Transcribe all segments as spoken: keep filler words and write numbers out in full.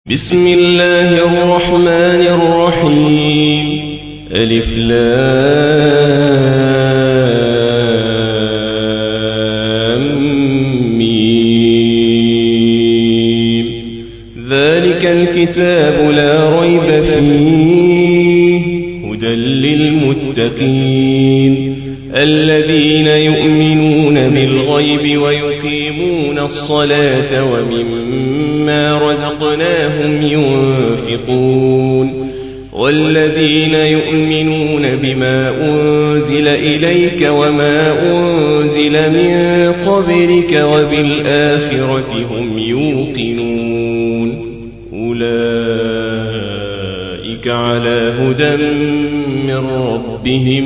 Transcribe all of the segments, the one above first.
بسم الله الرحمن الرحيم. ألف لام ميم. ذلك الكتاب لا ريب فيه هدى للمتقين الذين يؤمنون بالغيب ويقيمون الصلاة ومما رزقناهم ينفقون والذين يؤمنون بما أنزل إليك وما أنزل من قبلك وبالآخرة هم يوقنون أولئك على هدى من ربهم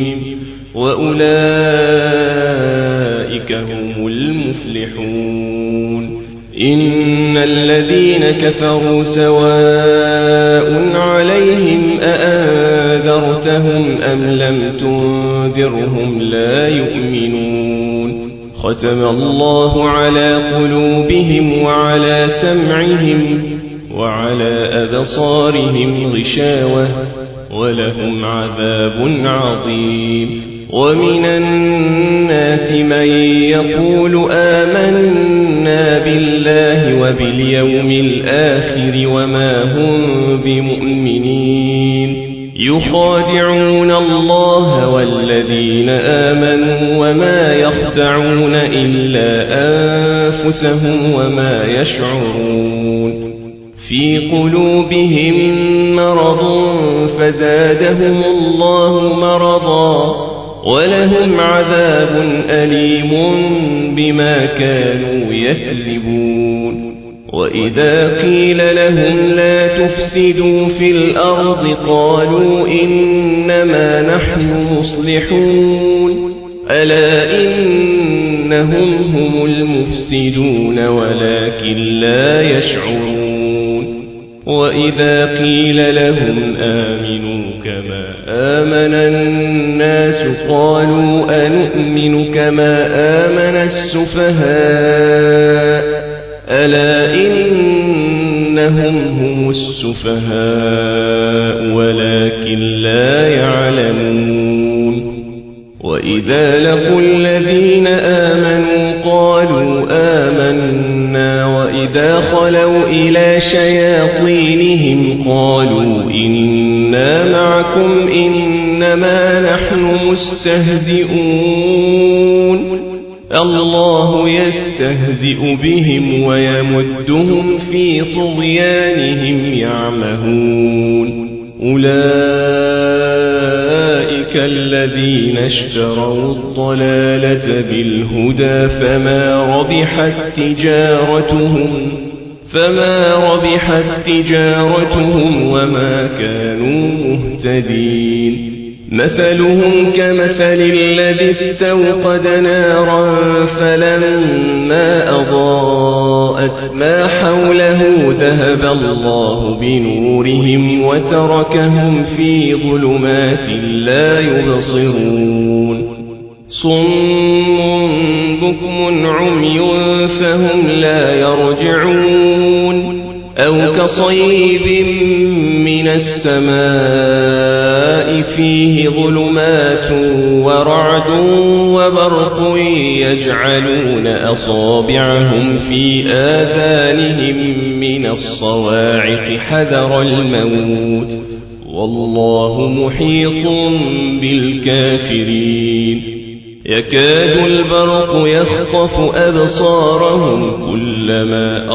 وأولئك هم المفلحون. إن الذين كفروا سواء عليهم أأنذرتهم أم لم تنذرهم لا يؤمنون. ختم الله على قلوبهم وعلى سمعهم وعلى أبصارهم غشاوة ولهم عذاب عظيم. ومن الناس من يقول آمنا بالله وباليوم الآخر وما هم بمؤمنين يخادعون الله والذين آمنوا وما يخدعون إلا أنفسهم وما يشعرون. في قلوبهم مرض فزادهم الله مرضا ولهم عذاب أليم بما كانوا يكذبون. وإذا قيل لهم لا تفسدوا في الأرض قالوا إنما نحن مصلحون ألا إنهم هم المفسدون ولكن لا يشعرون. وإذا قيل لهم آمنوا كما آمن الناس قالوا أنؤمن كما آمن السفهاء ألا إنهم هم السفهاء ولكن لا يعلمون. وإذا لقوا الذين آمنوا قالوا آمنا وإذا خلوا إلى شياطينهم قالوا إنا معكم إنما نحن مستهزئون الله يستهزئ بهم ويمدهم في طغيانهم يعمهون. أولئك الذين اشتروا الضلالة بالهدى فما ربحت تجارتهم فما ربحت تجارتهم وما كانوا مهتدين. مثلهم كمثل الذي استوقد نارا فلما أضاءت ما حوله ذهب الله بنورهم وتركهم في ظلمات لا يبصرون. صم بكم عمي فهم لا يرجعون. أو كصيب من السماء فيه ظلمات ورعد وبرق يجعلون أصابعهم في آذانهم من الصواعق حذر الموت والله محيط بالكافرين. يكاد البرق يخطف أبصارهم كلما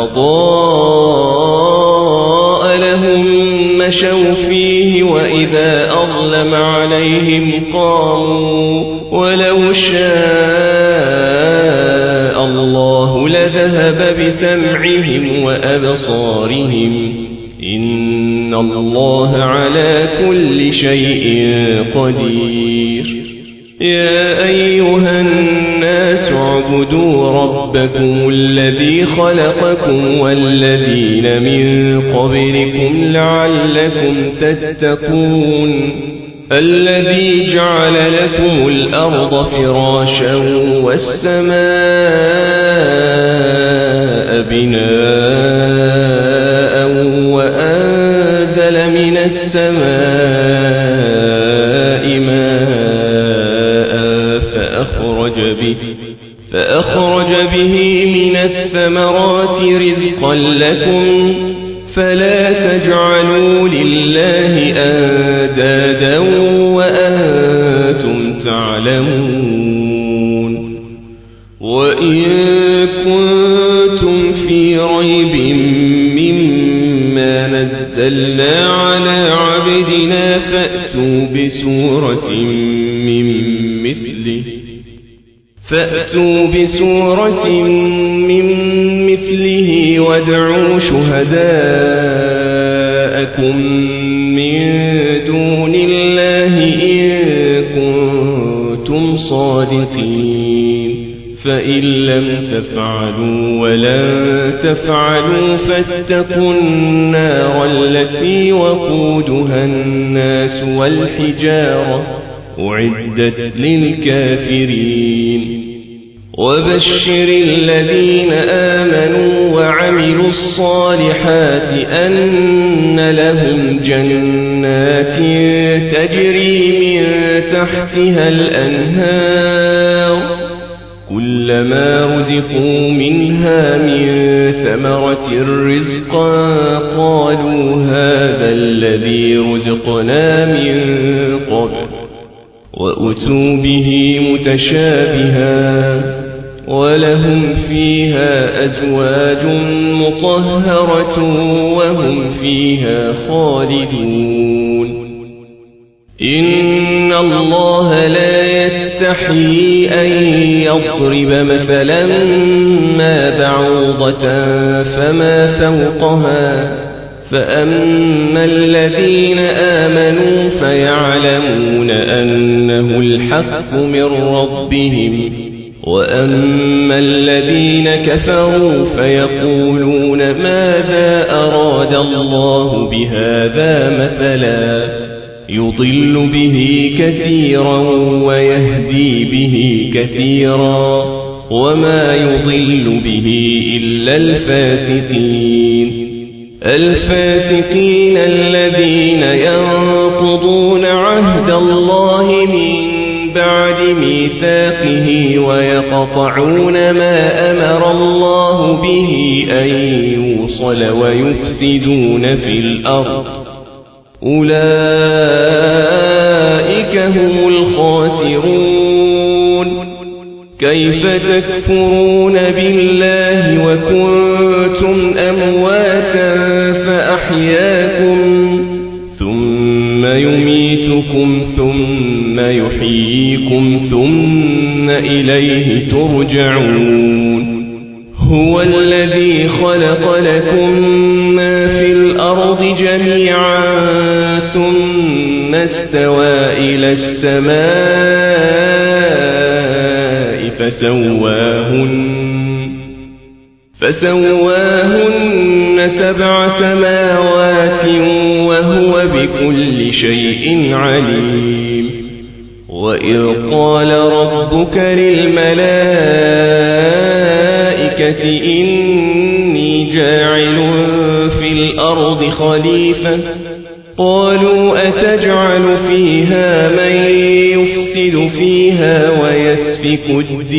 أضاء لهم مشوا فيه وإذا أظلم عليهم قاموا ولو شاء الله لذهب بسمعهم وأبصارهم إن الله على كل شيء قدير. يا أيها الناس اعبدوا ربكم الذي خلقكم والذين من قبلكم لعلكم تتقون. الذي جعل لكم الأرض فراشا والسماء بناء وأنزل السماء ماء فأخرج به فأخرج به من الثمرات رزقا لكم فلا تجعلوا لله أندادا وأنتم تعلمون وإن كنتم في ريب مما نزلنا على عبدنا فأتوا بسورة من مثله فأتوا بسورة من مثله وادعوا شهداءكم من دون الله إن كنتم صادقين فإن لم تفعلوا ولن تفعلوا فاتقوا النار التي وقودها الناس والحجارة أعدت للكافرين وبشر الذين آمنوا وعملوا الصالحات أن لهم جنات تجري من تحتها الأنهار كلما رزقوا منها من ثمرة رزقا قالوا هذا الذي رزقنا من قبل وأتوا به متشابها ولهم فيها أزواج مطهرة وهم فيها خالدون إن الله لا يستحيي أن يضرب مثلا ما بعوضة فما فوقها فأما الذين آمنوا فيعلمون أنه الحق من ربهم وأما الذين كفروا فيقولون ماذا أراد الله بهذا مثلا يضل به كثيرا ويهدي به كثيرا وما يضل به إلا الفاسقين الفاسقين الذين ينقضون عهد الله من بعد ميثاقه ويقطعون ما أمر الله به أن يوصل ويفسدون في الأرض أولئك هم الخاسرون كيف تكفرون بالله وكنتم أمواتا فأحياكم ثم يميتكم ثم يحييكم ثم إليه ترجعون هو الذي خلق لكم ما في الأرض جميعا ثم استوى إلى السماء فسواهن فسواهن سبع سماوات وهو بكل شيء عليم وإذ قال ربك للملائكة إني جاعل في الأرض خليفة قالوا أتجعل فيها من يفسد فيها ويسفك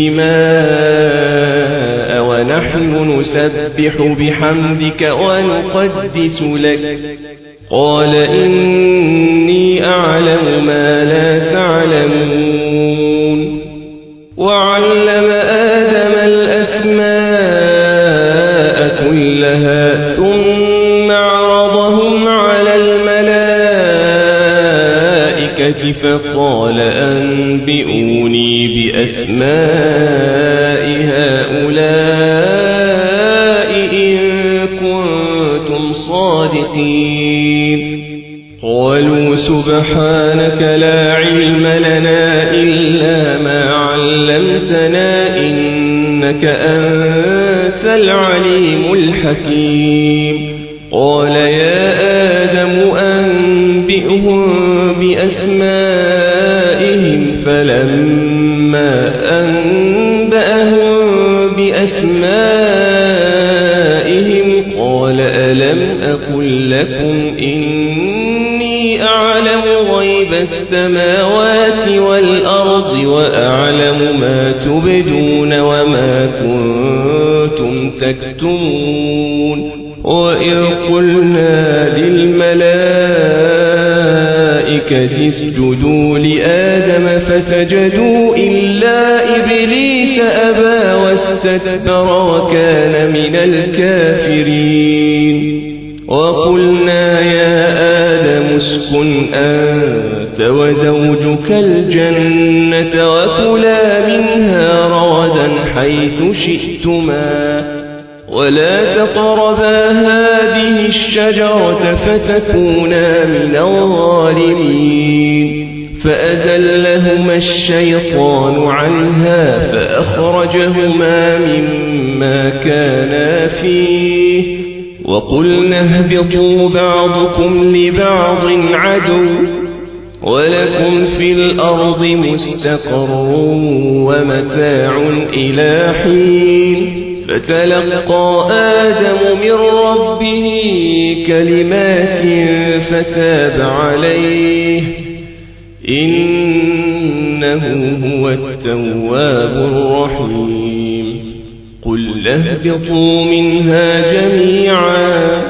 الدماء ونحن نسبح بحمدك ونقدس لك قال إني أعلم ما لا تعلمون وعلم آدم الأسماء كلها ثم عرضهم على الملائكة فقال أنبئوني بأسماء هؤلاء إن كنتم صادقين قالوا سبحانك لا علم لنا إلا ما علمتنا إنك أنت العليم الحكيم قال يا آدم أنبئهم بأسمائهم فلما أنبأهم بأسمائهم قال ألم أقل لكم لكم إني أعلم غيب السماوات والأرض وأعلم ما تبدون وما كنتم تكتمون وإذ قلنا للملائكة اسجدوا لآدم فسجدوا إلا إبليس أبى واستكبر وكان من الكافرين وقلنا يا آدم اسكن أنت وزوجك الجنة وكلا منها رغدا حيث شئتما ولا تقربا هذه الشجرة فتكونا من الظالمين فأزلهما الشيطان عنها فأخرجهما مما كانا فيه وقلنا اهبطوا بعضكم لبعض عدو ولكم في الأرض مستقر ومتاع إلى حين فتلقى آدم من ربه كلمات فتاب عليه إنه هو التواب الرحيم قل اهبطوا منها جميعا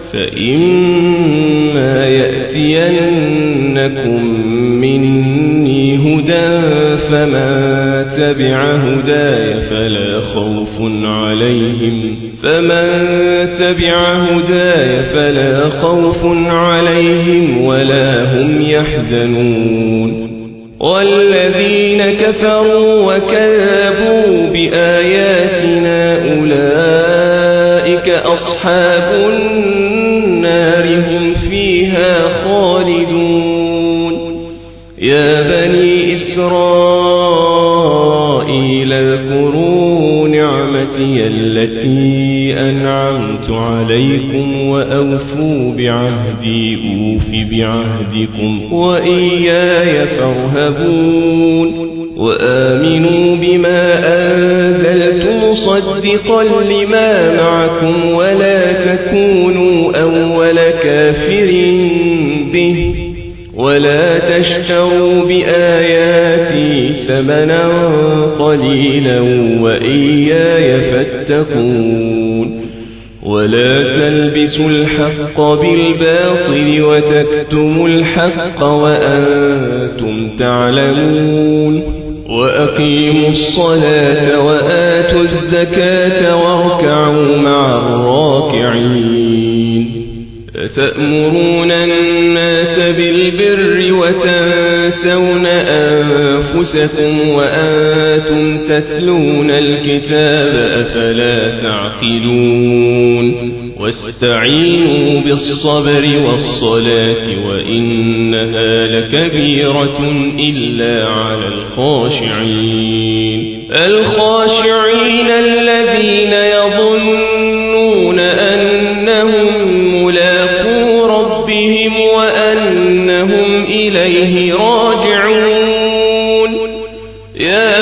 فإما يأتينكم مني هدى فمن تبع هداي فلا خوف عليهم فمن تبع هداي فلا خوف عليهم ولا هم يحزنون والذين كفروا وكذبوا بآياتنا أولئك أصحاب النار هم فيها خالدون يا بني إسرائيل اذكروا نعمتي التي أنعمت عليكم وأوفوا بعهدي أوف بعهدكم وإياي فارهبون وآمنوا بما أنزلت مصدقا لما معكم ولا تكونوا أول كافر به ولا تشتروا بآياتي ثمنا قليلا وإياي فاتقون ولا تلبسوا الحق بالباطل وتكتموا الحق وأنتم تعلمون وأقيموا الصلاة وآتوا الزكاة واركعوا مع الراكعين أتأمرون الناس بالبر وتنسون أنفسكم وأنتم تتلون الكتاب أفلا تعقلون واستعينوا بالصبر والصلاة وإنها لكبيرة إلا على الخاشعين الخاشعين الذين يظنون أنهم ملاقو ربهم وأنهم إليه راجعون يا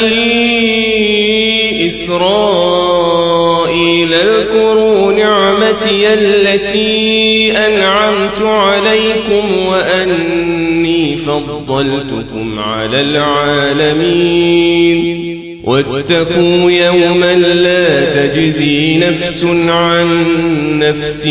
بني إسرائيل اذكروا نعمتي التي أنعمت عليكم وأني فضلتكم على العالمين واتقوا يوما لا تجزي نفس عن نفس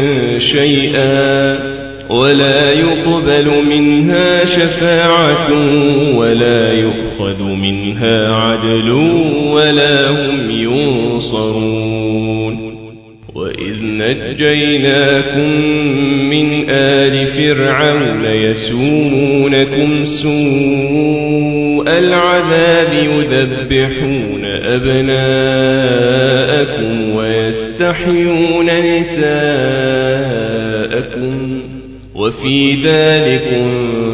شيئا ولا يقبل منها شفاعة ولا يؤخذ منها عدل ولا هم ينصرون وإذ نجيناكم من آل فرعون يسومونكم سوء العذاب يذبحون أبناءكم ويستحيون نساءكم وفي ذلكم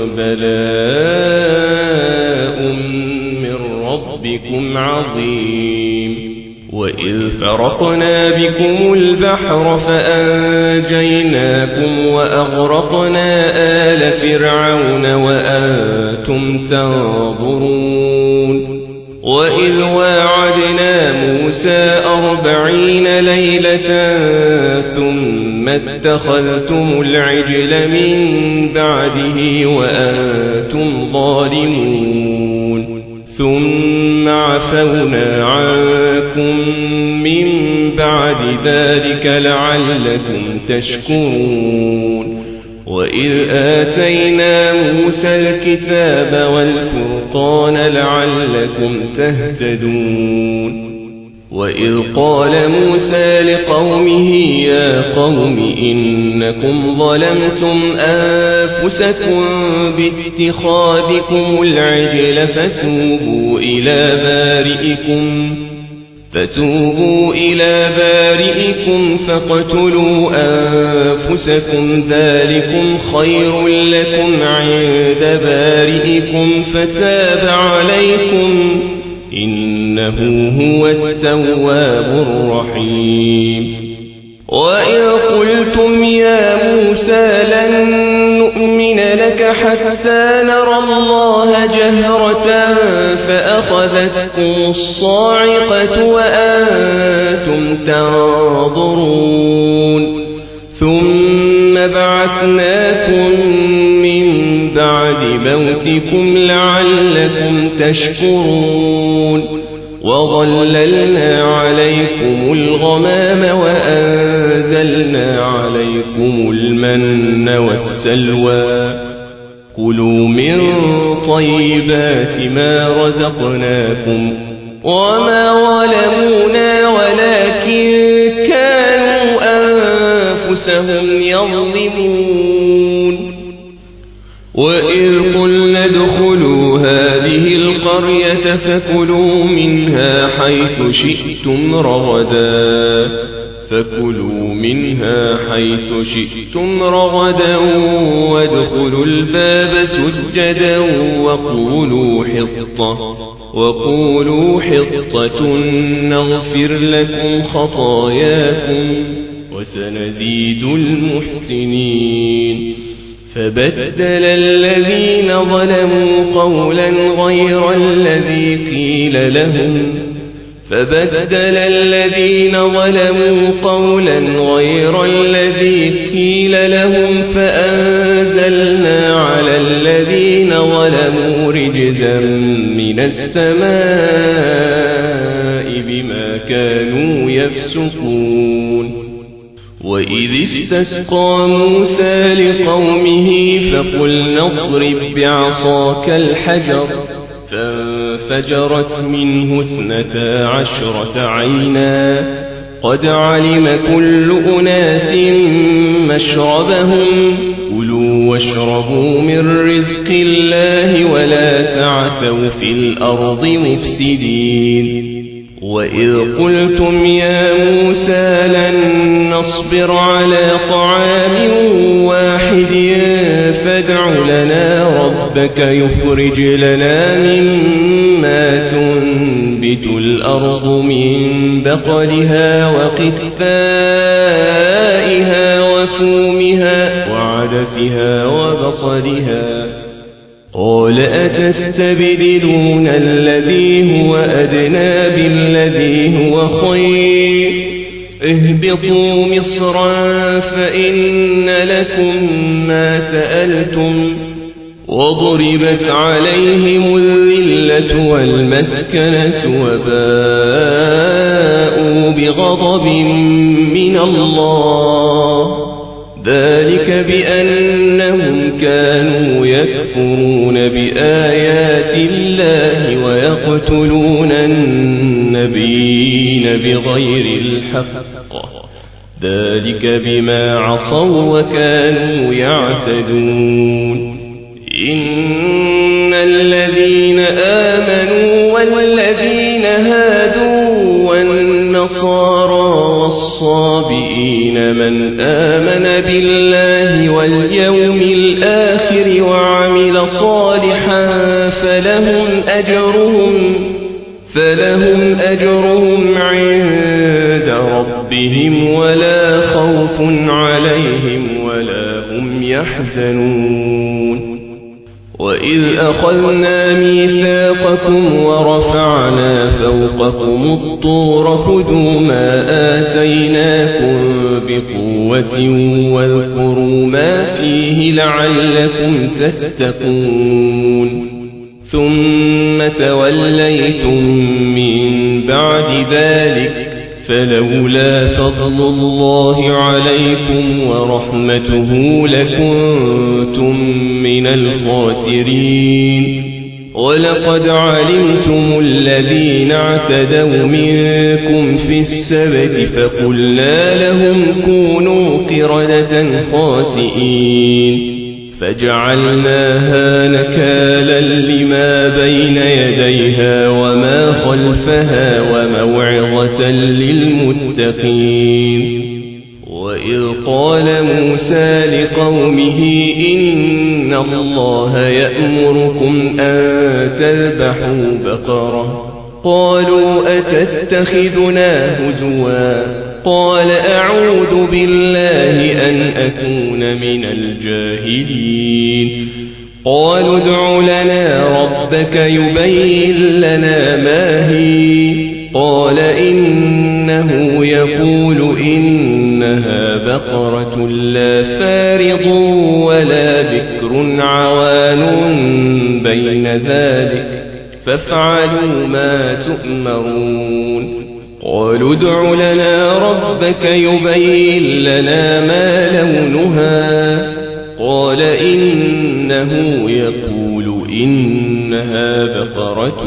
بلاء من ربكم عظيم وإذ فرقنا بكم البحر فأنجيناكم وأغرقنا آل فرعون وأنتم تنظرون وإذ واعدنا موسى أربعين ليلة ثم ثم اتخذتم العجل من بعده وأنتم ظالمون ثم عفونا عنكم من بعد ذلك لعلكم تشكرون وإذ آتينا موسى الكتاب والفرقان لعلكم تهتدون وإذ قال موسى لقومه يا قوم إنكم ظلمتم أنفسكم باتخاذكم العجل فتوبوا إلى بارئكم فتوبوا إلى بارئكم فاقتلوا أنفسكم ذلكم خير لكم عند بارئكم فتاب عليكم إنه هو التواب الرحيم وإذ قلتم يا موسى لن نؤمن لك حتى نرى الله جهرة فأخذتكم الصاعقة وأنتم تنظرون ثم بعثناكم من بعد موتكم لعلكم تشكرون وظللنا عليكم الغمام وأنزلنا عليكم المن والسلوى كلوا من طيبات ما رزقناكم وما ظلمونا ولكن كانوا أنفسهم يظلمون وإذ قلنا ادخلوا هذه القرية فكلوا منها حيث شئتم رغدا فكلوا منها حيث شئتم رغدا وادخلوا الباب سجدا وقولوا حطة وقولوا حطة نغفر لكم خطاياكم وسنزيد المحسنين فبدل الذين ظلموا قولا غير الذي قيل لهم فبدل الذين ظلموا قولا غير الذي قيل لهم فأنزلنا على الذين ظلموا رجزا من السماء بما كانوا يفسقون وإذ استسقى موسى لقومه فقلنا اضرب بعصاك الحجر فانفجرت منه اثنتا عشرة عينا قد علم كل أناس مشربهم كلوا واشربوا من رزق الله ولا تعثوا في الأرض مفسدين وإذ قلتم يا موسى لن نصبر على طعام واحد فادع لنا ربك يخرج لنا مما تنبت الأرض من بقلها وقثائها وفومها وعدسها وبصلها قال أتستبدلون الذي هو أدنى بالذي هو خير اهبطوا مصرا فإن لكم ما سألتم وضربت عليهم الذلة والمسكنة وباءوا بغضب من الله ذلك بأنهم كانوا يكفرون بآيات الله ويقتلون النبيين بغير الحق ذلك بما عصوا وكانوا يعتدون إن الذين آمنوا والذين هادوا والنصارى والصابئين من آمن بالله واليوم الآخر وعمل صالحا فلهم أجرهم فلهم أجرهم عند ربهم ولا خوف عليهم ولا هم يحزنون وإذ أخذنا ميثاقكم ورفعنا فوقكم الطور خذوا ما آتيناكم بقوة واذكروا ما فيه لعلكم تتقون ثم توليتم من بعد ذلك فلولا فضل الله عليكم ورحمته لكنتم من الخاسرين ولقد علمتم الذين اعتدوا منكم في السبت فقلنا لهم كونوا قردة خاسئين فجعلناها نكالا لما بين يديها وما خلفها وموعظة للمتقين وإذ قال موسى لقومه إن الله يأمركم أن تذبحوا بقرة قالوا أتتخذنا هزوا قال أعوذ بالله أن أكون من الجاهلين قالوا ادع لنا ربك يبين لنا ما هي قال إنه يقول إنها بقرة لا فارض ولا بكر عوان بين ذلك فافعلوا ما تؤمرون قالوا ادع لنا ربك يبين لنا ما لونها قال إنه يقول إنها بقرة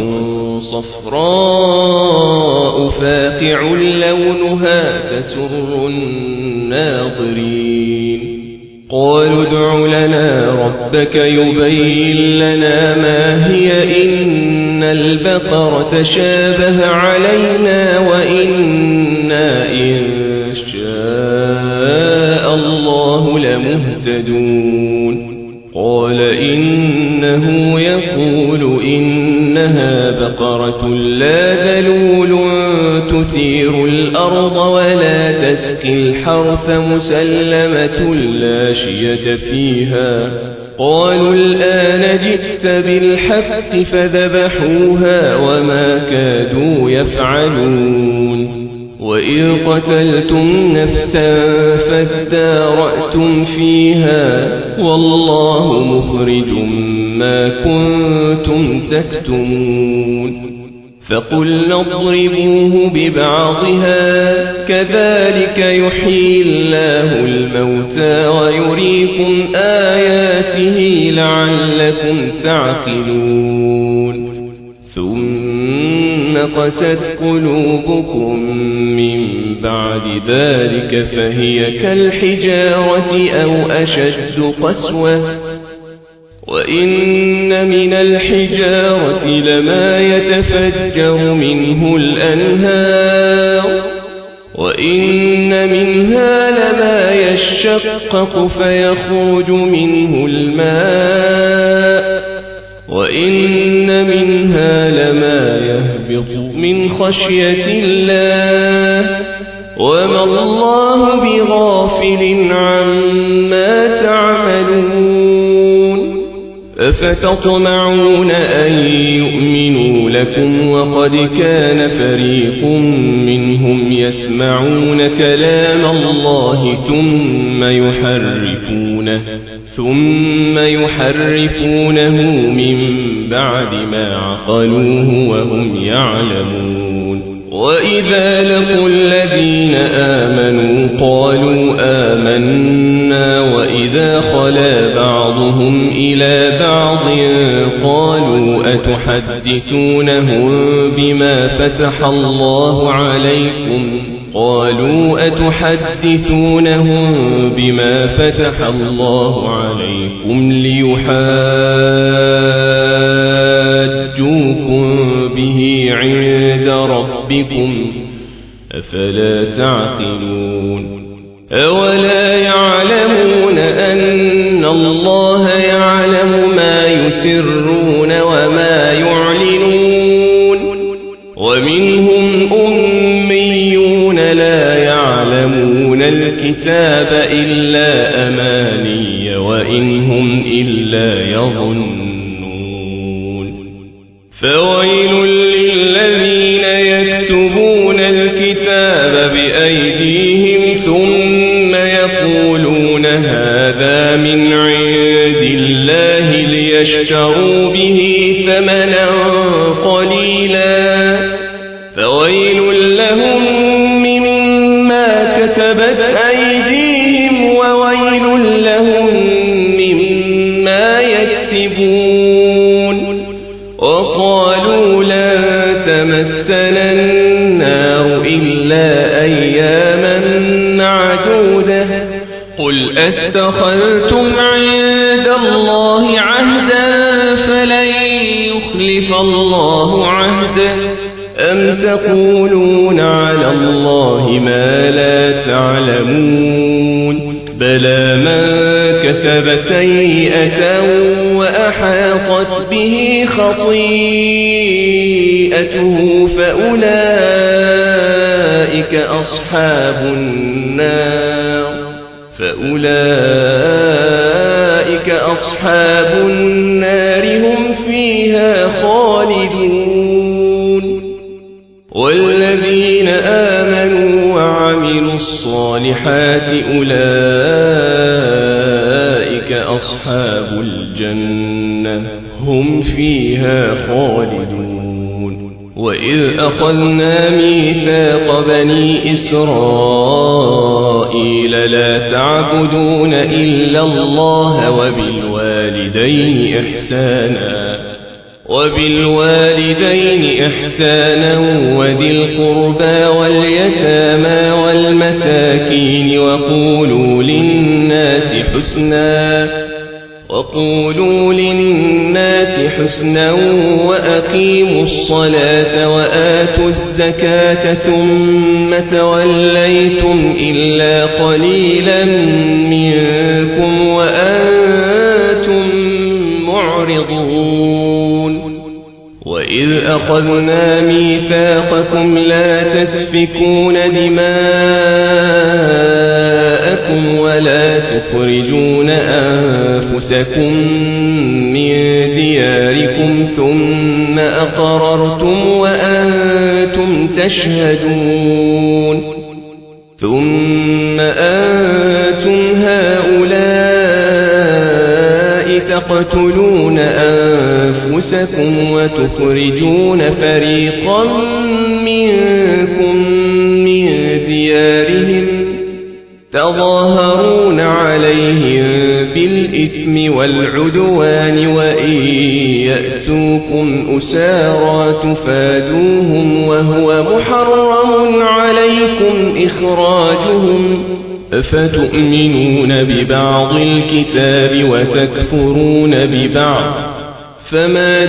صفراء فاقع لونها تسر الناظرين قالوا ادع لنا ربك يبين لنا ما هي إن البقرة شابه علينا وإنا إن شاء الله لمهتدون قال إنه يقول إنها بقرة لا ذلول تثير الأرض ولا تسقي الحرث مسلمة لا شية فيها قالوا الآن جئت بالحق فذبحوها وما كادوا يفعلون وإذ قتلتم نفسا فادارأتم فيها والله مخرج ما كنتم تكتمون فقلنا اضربوه ببعضها كذلك يحيي الله الموتى ويريكم آياته لعلكم تعقلون ثم قست قلوبكم من بعد ذلك فهي كالحجارة أو أشد قسوة وإن من الحجارة لما يتفجر منه الأنهار وإن منها لما يشقق فيخرج منه الماء وإن منها لما يهبط من خشية الله وما الله بغافل عما تعملون أفتطمعون أن يؤمنوا لكم وقد كان فريق منهم يسمعون كلام الله ثم يحرفونه ثم يحرفونه من بعد ما عقلوه وهم يعلمون وإذا لقوا الذين آمنوا قالوا آمنا وإذا خلا بعضهم إلى بعض قالوا أتحدثونهم بما فتح الله عليكم قالوا أتحدثونهم بما فتح الله عليكم ليحاجوكم به عند ربكم أفلا تعقلون أولا يعلمون أن الله يعلم ما يسرون وما يعلنون ومنهم أميون لا يعلمون الكتاب إلا أماني وإن هم إلا يظنون فويل للذين يكتبون الكتاب بأيديهم ثم يقولون هذا من عند الله ليشتروا به ثمنا قليلا فويل لهم مما كتبت أيديهم وويل لهم مما يكسبون وقالوا لن تمسنا النار إلا أياما معدودة قل أتخذتم عند الله عهدا فلن يخلف الله عهده أم تقولون على الله ما لا تعلمون بلى من كتب سيئة وأحاطت به خطيئته فأولئك أصحاب النار فأولئك أصحاب النار هم فيها خالدون والذين آمنوا وعملوا الصالحات أولئك أصحاب الجنة هم فيها خالدون وإذ أخذنا ميثاق بني إسرائيل لا تعبدون إلا الله وبالوالدين إحسانا وبالوالدين إحسانا وذي القربى واليتامى والمساكين وقولوا للناس حسنا وقولوا للناس حسنا وأقيموا الصلاة وآتوا الزكاة ثم توليتم إلا قليلا منكم وأنتم معرضون وإذ أخذنا ميثاقكم لا تسفكون دماءكم ولا تخرجون أنفسكم من دياركم ثم أقررتم وأنتم تشهدون ثم أنتم هؤلاء تقتلون أنفسكم وتخرجون فريقا منكم من ديارهم تظاهرون عليهم بالإثم والعدوان وإن يأتوكم أسارى تفادوهم وهو محرم عليكم إخراجهم أفتؤمنون ببعض الكتاب وتكفرون ببعض فما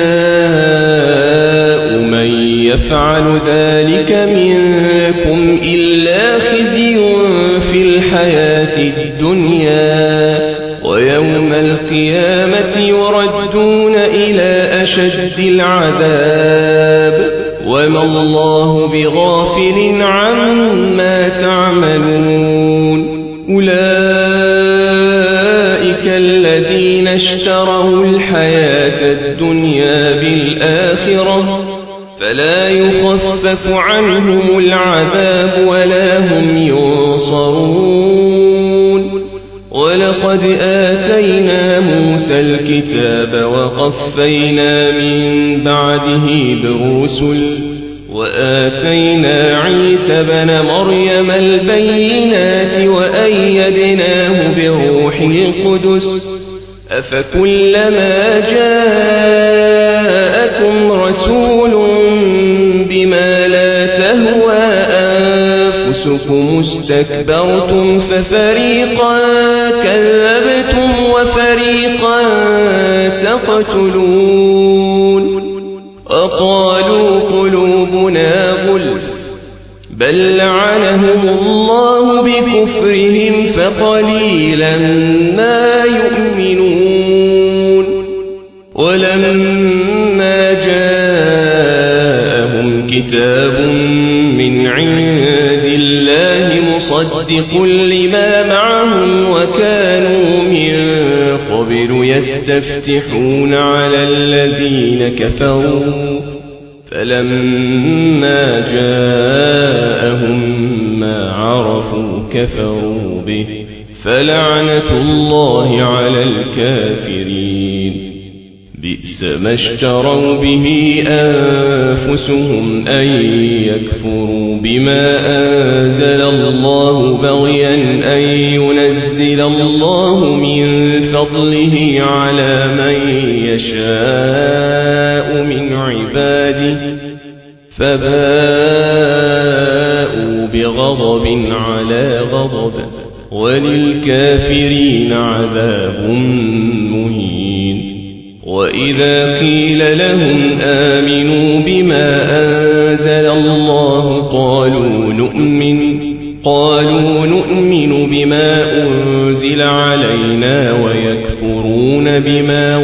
جزاء من يفعل ذلك منكم إلا خزي في الحياة الدنيا ويوم القيامة يردون إلى أشد العذاب وما الله بغافل عما تعملون أولئك الذين اشتروا الحياة الدنيا بالآخرة فلا يخفف عنهم العذاب ولا هم ينصرون ولقد آتينا موسى الكتاب وقفينا من بعده بالرسل وآتينا عيسى بن مريم البينات وأيدناه بروح القدس أفكلما جاءكم رسول بما لا تهوى أنفسكم استكبرتم ففريقا كذبتم وفريقا تقتلون وقالوا قلوبنا غلف بل لعنهم الله بكفرهم فقليلا ما يؤمنون ولما جاءهم كتاب من عند الله مصدق لما معهم وكانوا من قبل يستفتحون على الذين كفروا فلما جاءهم ما عرفوا كفروا به فلعنة الله على الكافرين بئس ما اشتروا به أنفسهم أن يكفروا بما أنزل الله بغيا أن ينزل الله من فضله على من يشاء من عباده فباءوا بغضب على غضب وللكافرين عذاب مهين وإذا قيل لهم آمنوا بما أنزل الله قالوا نؤمن قالوا نؤمن بما أنزل علينا ويكفرون بما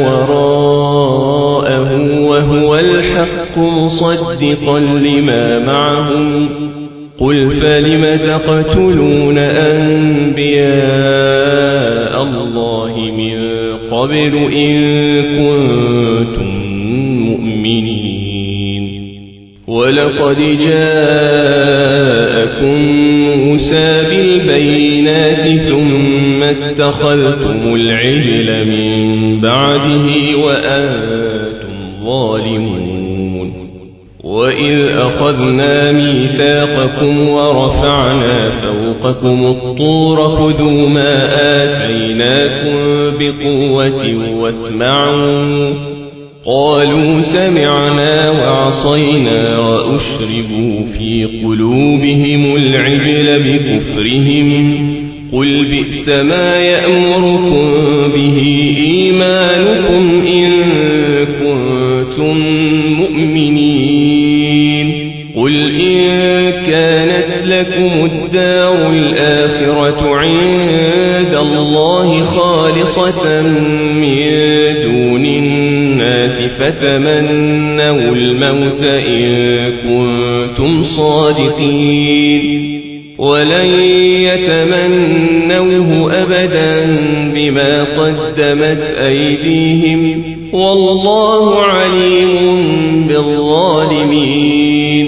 وراءه وهو الحق مصدقا لما معهم قل فلم تقتلون أنبياء الله من قبل إن كنتم مؤمنين ولقد جاءكم موسى بالبينات ثم اتخذتم العجل من بعده وأنتم ظالمون وإذ أخذنا ميثاقكم ورفعنا فوقكم الطور خذوا ما آتيناكم بقوة واسمعوا قالوا سمعنا وعصينا وأشربوا في قلوبهم العجل بكفرهم قل بئس ما يأمركم به إيمانكم إن كنتم مؤمنين قل إن كانت لكم الدار الآخرة عند الله خالصة من دون الناس فتمنوا الموت إن كنتم صادقين ولن يتمنوه أبدا بما قدمت أيديهم والله عليم بالظالمين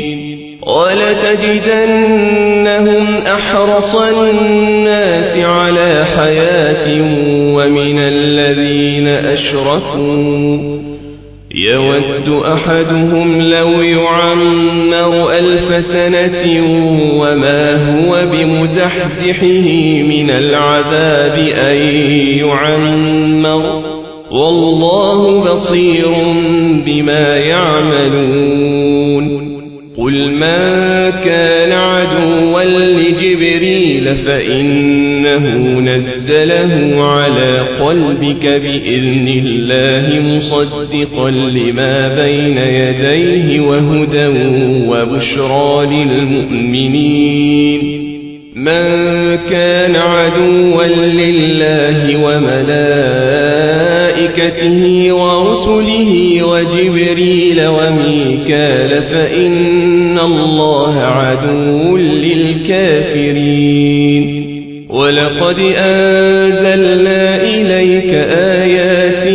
ولتجدنهم أحرص الناس على حياة ومن الذين أشركوا يود أحدهم لو يعمر ألف سنة وما هو بمزحزحه من العذاب أن يعمر والله بصير بما يعملون قل من كان عدوا لجبريل فإنه نزله على قلبك بإذن الله مصدقا لما بين يديه وهدى وبشرى للمؤمنين من كان عدوا لله وملائكته ورسله وجبريل وميكال فإن الله عدو للكافرين ولقد أنزلنا إليك آيات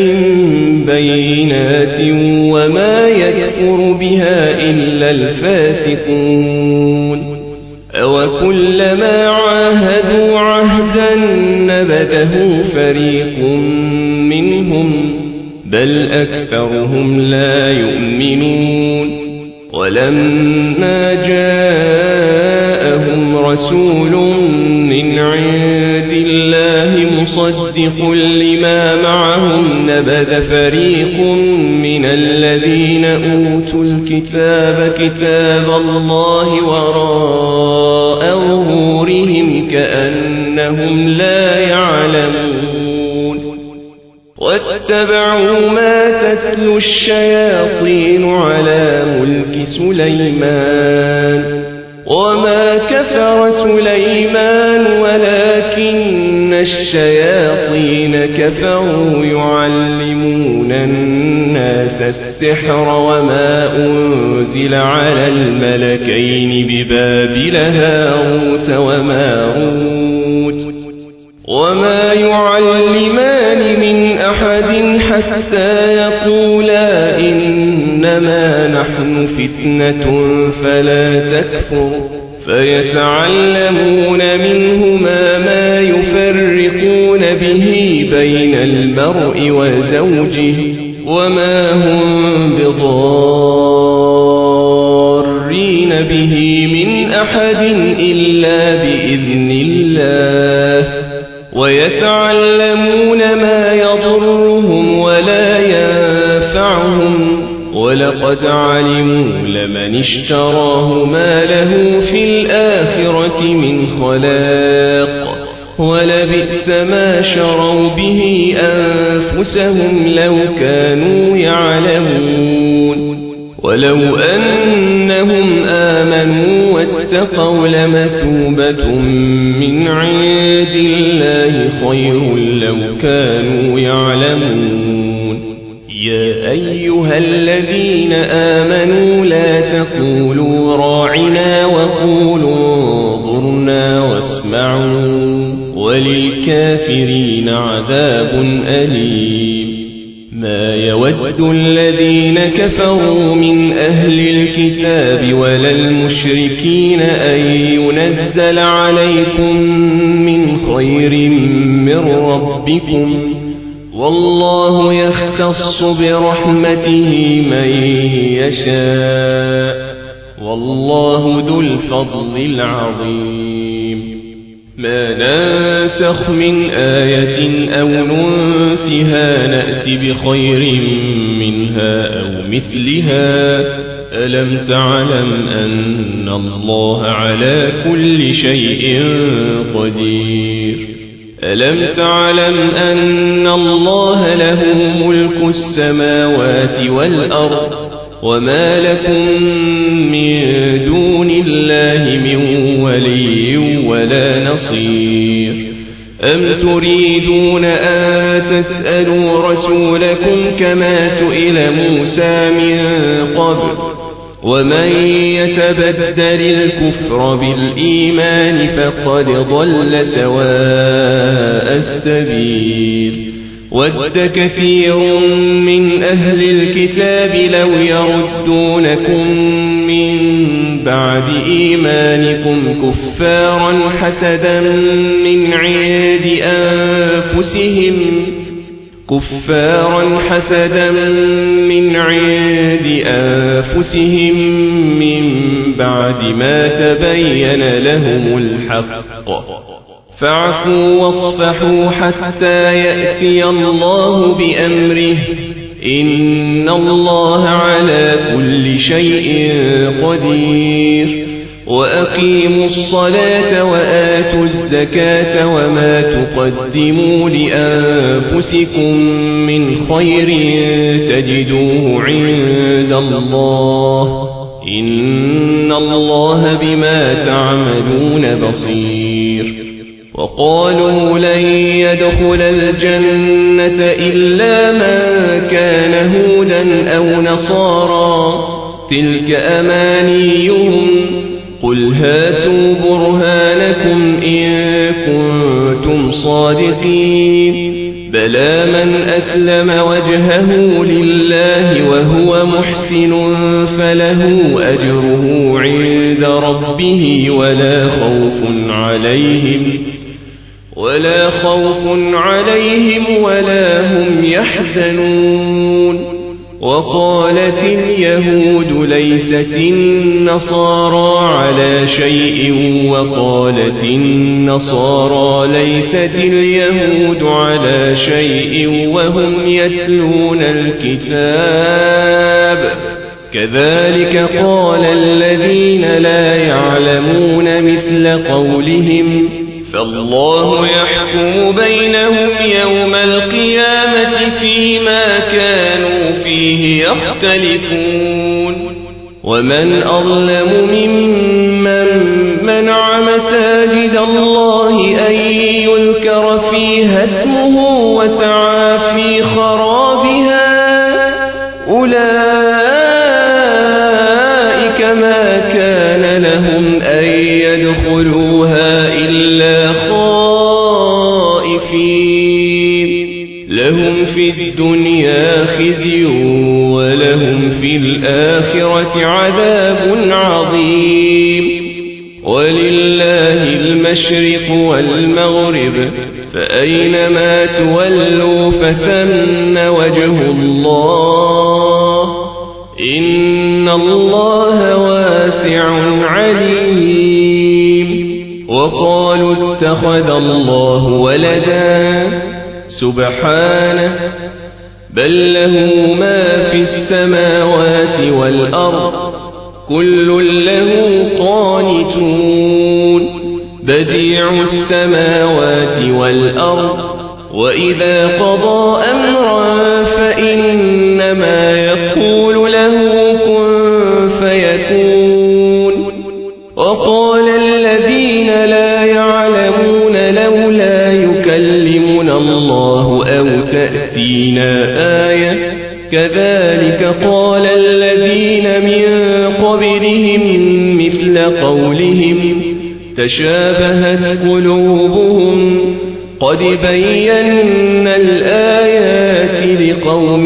بينات وما يكفر بها إلا الفاسقون أوكلما عاهدوا عهدا نبذه فريق منهم بل أكثرهم لا يؤمنون ولما جاءهم رسول من عند الله مصدق لما معهم نبذ فريق من الذين أوتوا الكتاب كتاب الله وراء ظهورهم كأنهم لا يعلمون واتبعوا ما تتلو الشياطين على ملك سليمان وما كفر سليمان ولكن الشياطين كفروا يعلمون الناس السحر وما أنزل على الملكين ببابل هاروت وماروت وما يعلمان من أحد حتى يقولا إنما نحن فتنة فلا تكفر فيتعلمون منهما ما يفرقون به بين المرء وزوجه وما هم بضارين به من أحد إلا بإذن الله ويتعلمون ما يضرهم ولا ينفعهم ولقد علموا لمن اشتراه ما له في الآخرة من خلاق ولبئس ما شروا به أنفسهم لو كانوا يعلمون ولو أنهم آمنوا واتقوا لمثوبة من عند الله خير لو كانوا يعلمون يا أيها الذين آمنوا لا تقولوا راعنا وقولوا انظرنا واسمعوا وللكافرين عذاب أليم ما يود الذين كفروا من أهل الكتاب ولا المشركين أن ينزل عليكم من خير من ربكم والله يختص برحمته من يشاء والله ذو الفضل العظيم ما ننسخ من آية أو ننسها نأت بخير منها أو مثلها ألم تعلم أن الله على كل شيء قدير ألم تعلم أن الله له ملك السماوات والأرض وما لكم من دون الله من ولي ولا نصير أم تريدون أن تسألوا رسولكم كما سئل موسى من قبل ومن يتبدل الكفر بالإيمان فقد ضل سواء السبيل ود كثير من أهل الكتاب لو يردونكم من بعد إيمانكم كفارا حسدا من عند أنفسهم كفارا حسدا من عند أنفسهم من بعد ما تبين لهم الحق فاعفوا واصفحوا حتى يأتي الله بأمره إن الله على كل شيء قدير وأقيموا الصلاة وآتوا الزكاة وما تقدموا لأنفسكم من خير تجدوه عند الله إن الله بما تعملون بصير وقالوا لن يدخل الجنة إلا من كان هودا أو نصارى تلك أمانيهم قل هاتوا برهانكم إن كنتم صادقين بلى من أسلم وجهه لله وهو محسن فله أجره عند ربه ولا خوف عليهم ولا خوف عليهم ولا هم يحزنون وقالت اليهود ليست النصارى على شيء وقالت النصارى ليست اليهود على شيء وهم يتلون الكتاب كذلك قال الذين لا يعلمون مثل قولهم فالله يحكم بينهم يوم القيامة فيما كانوا فيه يختلفون ومن أظلم ممن منع مساجد الله أن يذكر فيها اسمه وسعى في خرابها أولئك ما كان لهم أن يدخلوها إلا خائفين لهم في الدنيا خزي ولهم في الآخرة عذاب عظيم ولله المشرق والمغرب فأينما تولوا فثم وجه الله إن الله واسع عليم وقالوا اتخذ الله ولدا سبحانه بل له ما في السماوات والأرض كل له قانتون بديع السماوات والأرض وإذا قضى أمرا فإنما يقول له كن فيكون وقال الذين لا يعلمون لولا يكلمنا الله أو تأتينا آية كذلك قال الذين من قبلهم مثل قولهم تشابهت قلوبهم قد بينا الآيات لقوم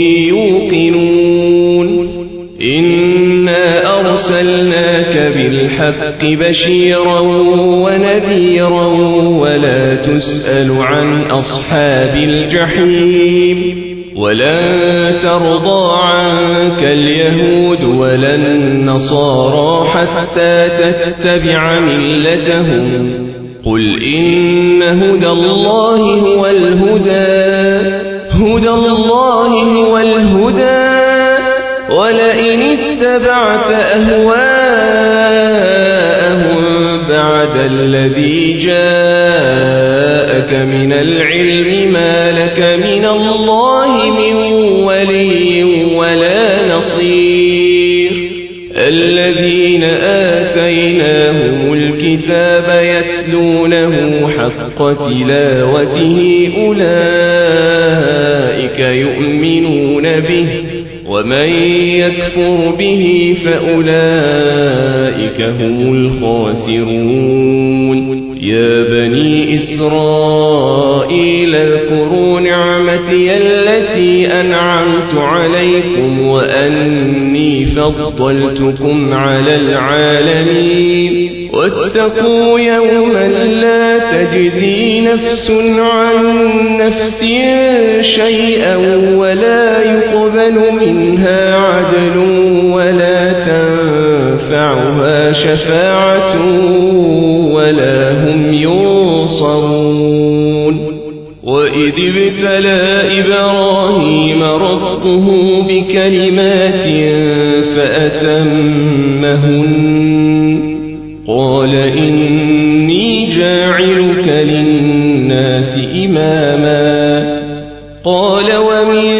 يوقنون إنا أرسلناك بالحق بشيرا ونذيرا ولا تسأل عن أصحاب الجحيم ولن ترضى عنك اليهود ولا النصارى حتى تتبع ملتهم قل إن هدى الله هو الهدى هدى الله هو الهدى ولئن اتبعت أهواءهم بعد الذي جاءك من العلم ما لك من الله من ولي ولا نصير الذين آتيناهم الكتاب يتلونه حق تلاوته أولئك يؤمنون به ومن يكفر به فأولئك هم الخاسرون يا بني إسرائيل اذكروا نعمتي التي أنعمت عليكم وأني فضلتكم على العالمين واتقوا يوما لا تجزي نفس عن نفس شيئا ولا يقبل منها عدل ولا تنفعها شفاعة ولا هم ينصرون وإذ ابتلى إبراهيم ربه بكلمات فأتمهن قال إني جاعلك للناس إماما قال ومن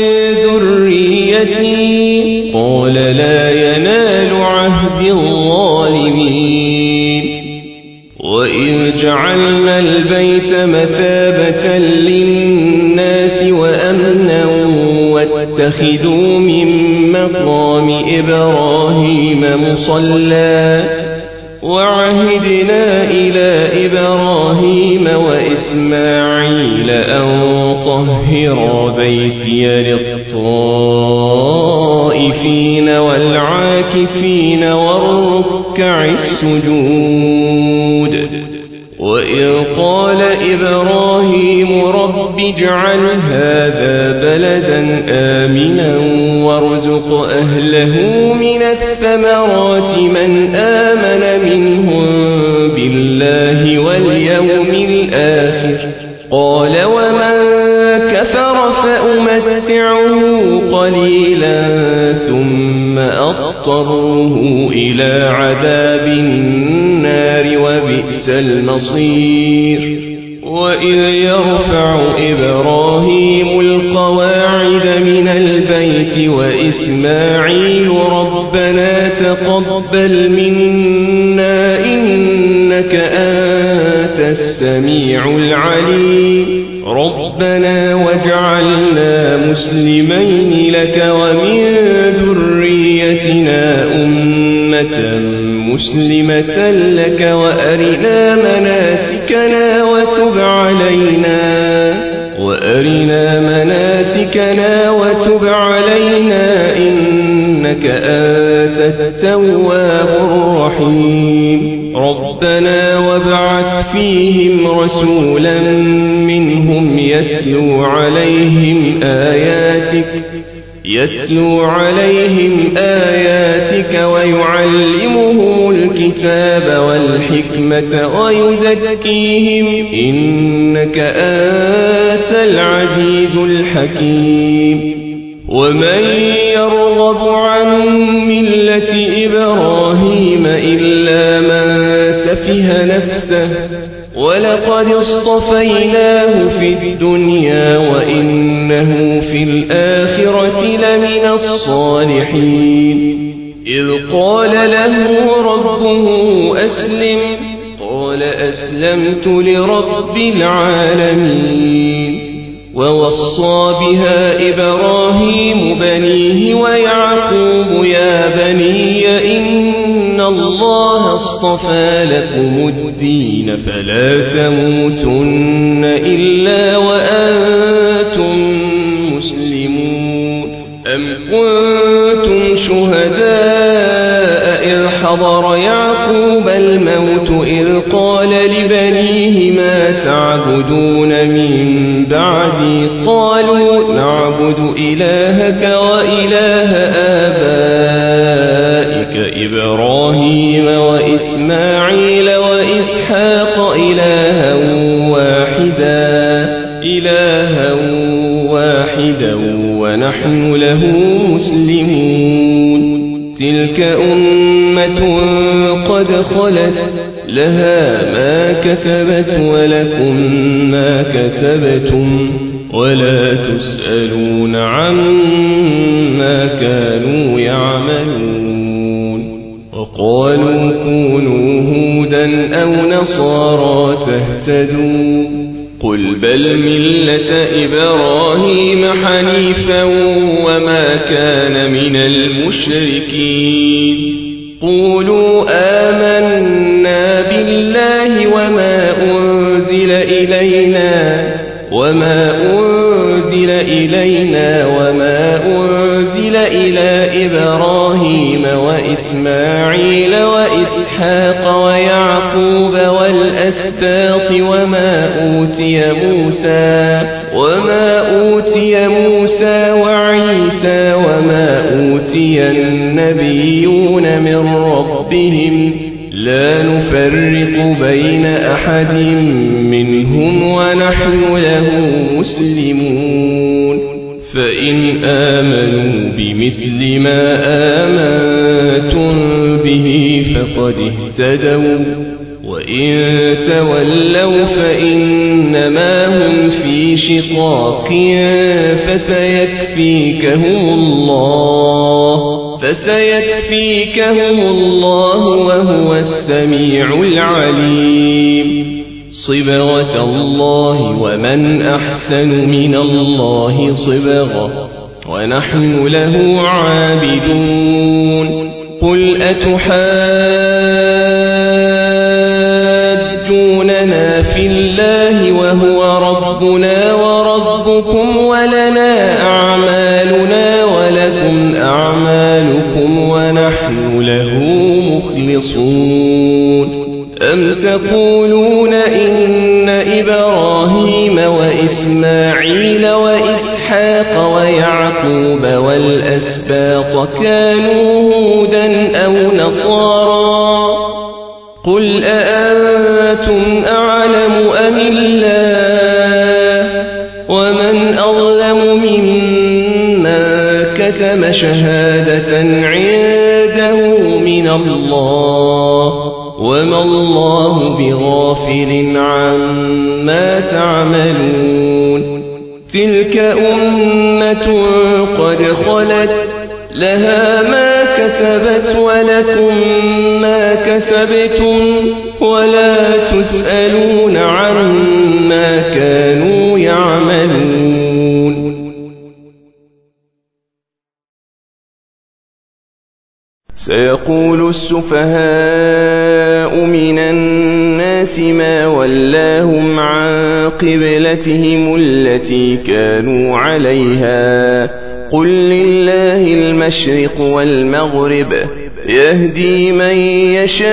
ذريتي قال لا ينال عهد الظالمين وإذ جعلنا البيت مثابة للناس وأمنا واتخذوا من مقام إبراهيم مصلى وعهدنا إلى إبراهيم وإسماعيل أن طهر بيتي للطائفين والعاكفين والركع السجود وإذ قال إبراهيم رب اجعل هذا بلدا آمنا وارزق أهله من الثمرات من آمن منهم بالله واليوم الآخر قال ومن كفر فأمتعه قليلا ثم أضطره إلى عذاب النار وبئس المصير وإذ يرفع إبراهيم القواعد من البيت وإسماعيل ربنا تقبل منا إنك أنت السميع العليم ربنا واجعلنا مسلمين لك ومن ذريتنا أمة مسلمة لك وأرنا مناسكنا وتب علينا وأرنا مناسكنا وتب علينا إنك أنت التواب الرحيم ربنا وابعث فيهم رسولا منهم يتلو عليهم آياتك يتلو عليهم آياتك ويعلمهم الكتاب والحكمة ويزكيهم إنك أنت العزيز الحكيم ومن يرغب عن ملة إبراهيم إلا من سفه نفسه ولقد اصطفيناه في الدنيا وإنه في الآخرة لمن الصالحين إذ قال له ربه أسلم قال أسلمت لرب العالمين ووصى بها إبراهيم بنيه ويعقوب يا بني إن الله اصطفى لكم الدين فلا تموتن إلا وأنتم مسلمون أم كنتم شهداء إذ حضر يعقوب الموت إذ قال لبنيه ما تعبدون من بعدي قالوا نعبد إلهك وإله آبائك إبراهيم وإسماعيل وإسحاق إلها واحدا إلها واحدا ونحن له مسلمون تلك أمة قد خلت لها ما كسبت ولكم ما كسبتم ولا تسألون عما كانوا يعملون وقالوا كونوا هودا أو نصارى تهتدوا قل بل ملة إبراهيم حنيفا وما كان من المشركين قولوا آمنا بالله وما أنزل إلينا وما أنزل إلينا وما أنزل إلى إبراهيم وإسماعيل وإسحاق ويعقوب والأسباط وما أوتي موسى وما أوتي موسى وعيسى وما أوتي النبيون من ربهم لا نفرق بين أحد منهم ونحن له مسلمون فإن آمنوا بمثل ما آمنتم به فقد اهتدوا وإن تولوا فإنما هم في شقاق فسيكفيكهم الله فسيكفيكهم الله وهو السميع العليم صبغة الله ومن أحسن من الله صبغة ونحن له عابدون قل أتحاجوننا في الله وهو ربنا وربكم ولنا أعمالنا ولكم أعمالكم ونحن له مخلصون أم تقولون إن إبراهيم وإسماعيل وإسحاق ويعقوب والأسباط كانوا هودا أو نصارى قل أأنتم أعلم أم الله ومن أظلم ممن كتم شهادة عنده من الله وما الله بغافل عما تعملون تلك أمة قد خلت لها ما كسبت ولكم ما كسبتم ولا تسألون عما كانوا يعملون سيقول السفهاء من الناس ما ولاهم عن قبلتهم التي كانوا عليها. قل لله المشرق والمغرب يهدي من يشاء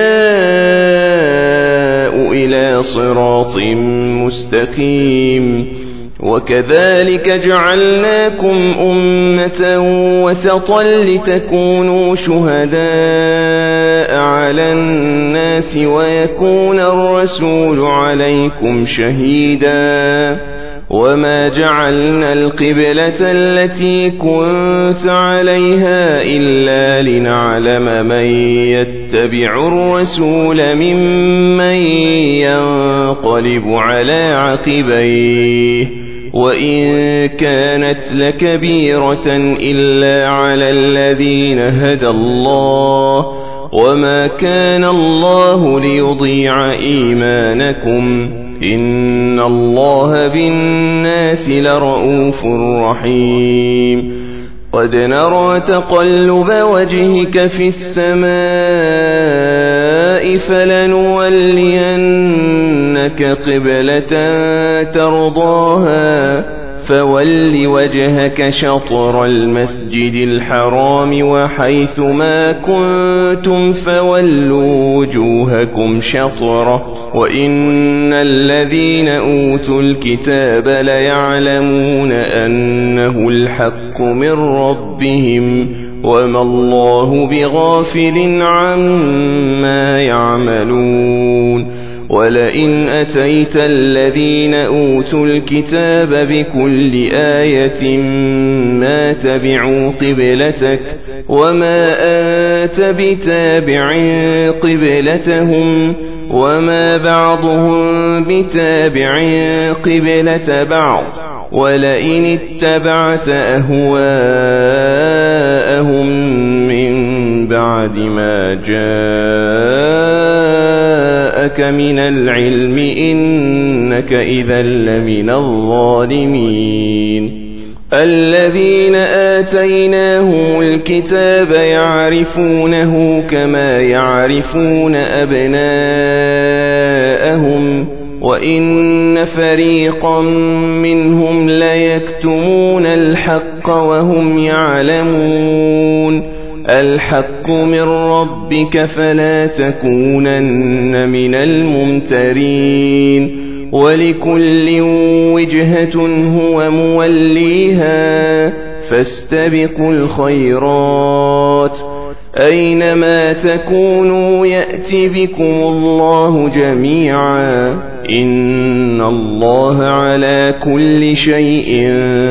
إلى صراط مستقيم. وكذلك جعلناكم أمة وسطا لتكونوا شهداء على الناس ويكون الرسول عليكم شهيدا. وما جعلنا القبلة التي كنت عليها إلا لنعلم من يتبع الرسول ممن ينقلب على عقبيه. وإن كانت لكبيرة إلا على الذين هدى الله وما كان الله ليضيع إيمانكم إن الله بالناس لرؤوف رحيم. قد نرى تقلب وجهك في السماء فلنولينك قبلة ترضاها فول وجهك شطر المسجد الحرام وحيث ما كنتم فولوا وجوهكم شطره وإن الذين أوتوا الكتاب ليعلمون أنه الحق من ربهم وما الله بغافل عما يعملون. ولئن أتيت الذين أوتوا الكتاب بكل آية ما تبعوا قبلتك وما أنت بتابع قبلتهم وما بعضهم بتابع قبلة بعض ولئن اتبعت أهواءهم من بعد ما جاءك من العلم إنك إذا لمن الظالمين. الذين آتيناهم الكتاب يعرفونه كما يعرفون أبناءهم وإن فريقا منهم ليكتمون الحق وهم يعلمون. الحق من ربك فلا تكونن من الممترين. ولكل وجهة هو موليها فاستبقوا الخيرات أينما تكونوا يأت بكم الله جميعا إن الله على كل شيء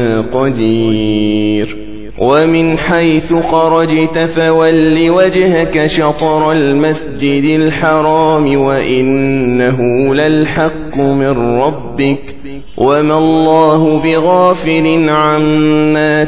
قدير. ومن حيث خرجت فول وجهك شطر المسجد الحرام وإنه للحق من ربك وما الله بغافل عما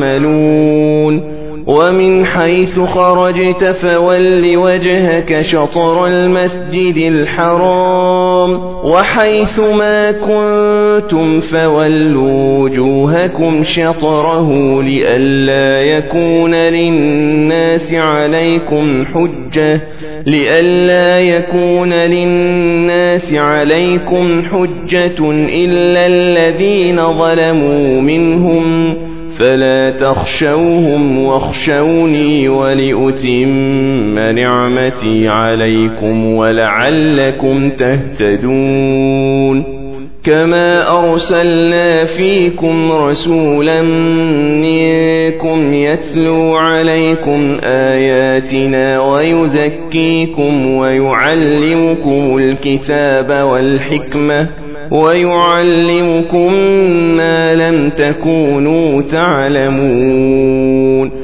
تعملون. ومن حيث خرجت فول وجهك شطر المسجد الحرام وحيث ما كنتم فولوا وجوهكم شطره لئلا يكون للناس عليكم حجة لئلا يكون للناس عليكم حجة إلا الذين ظلموا منهم فلا تخشوهم واخشوني ولأتم نعمتي عليكم ولعلكم تهتدون. كما أرسلنا فيكم رسولا منكم يتلو عليكم آياتنا ويزكيكم ويعلمكم الكتاب والحكمة ويعلمكم ما لم تكونوا تعلمون.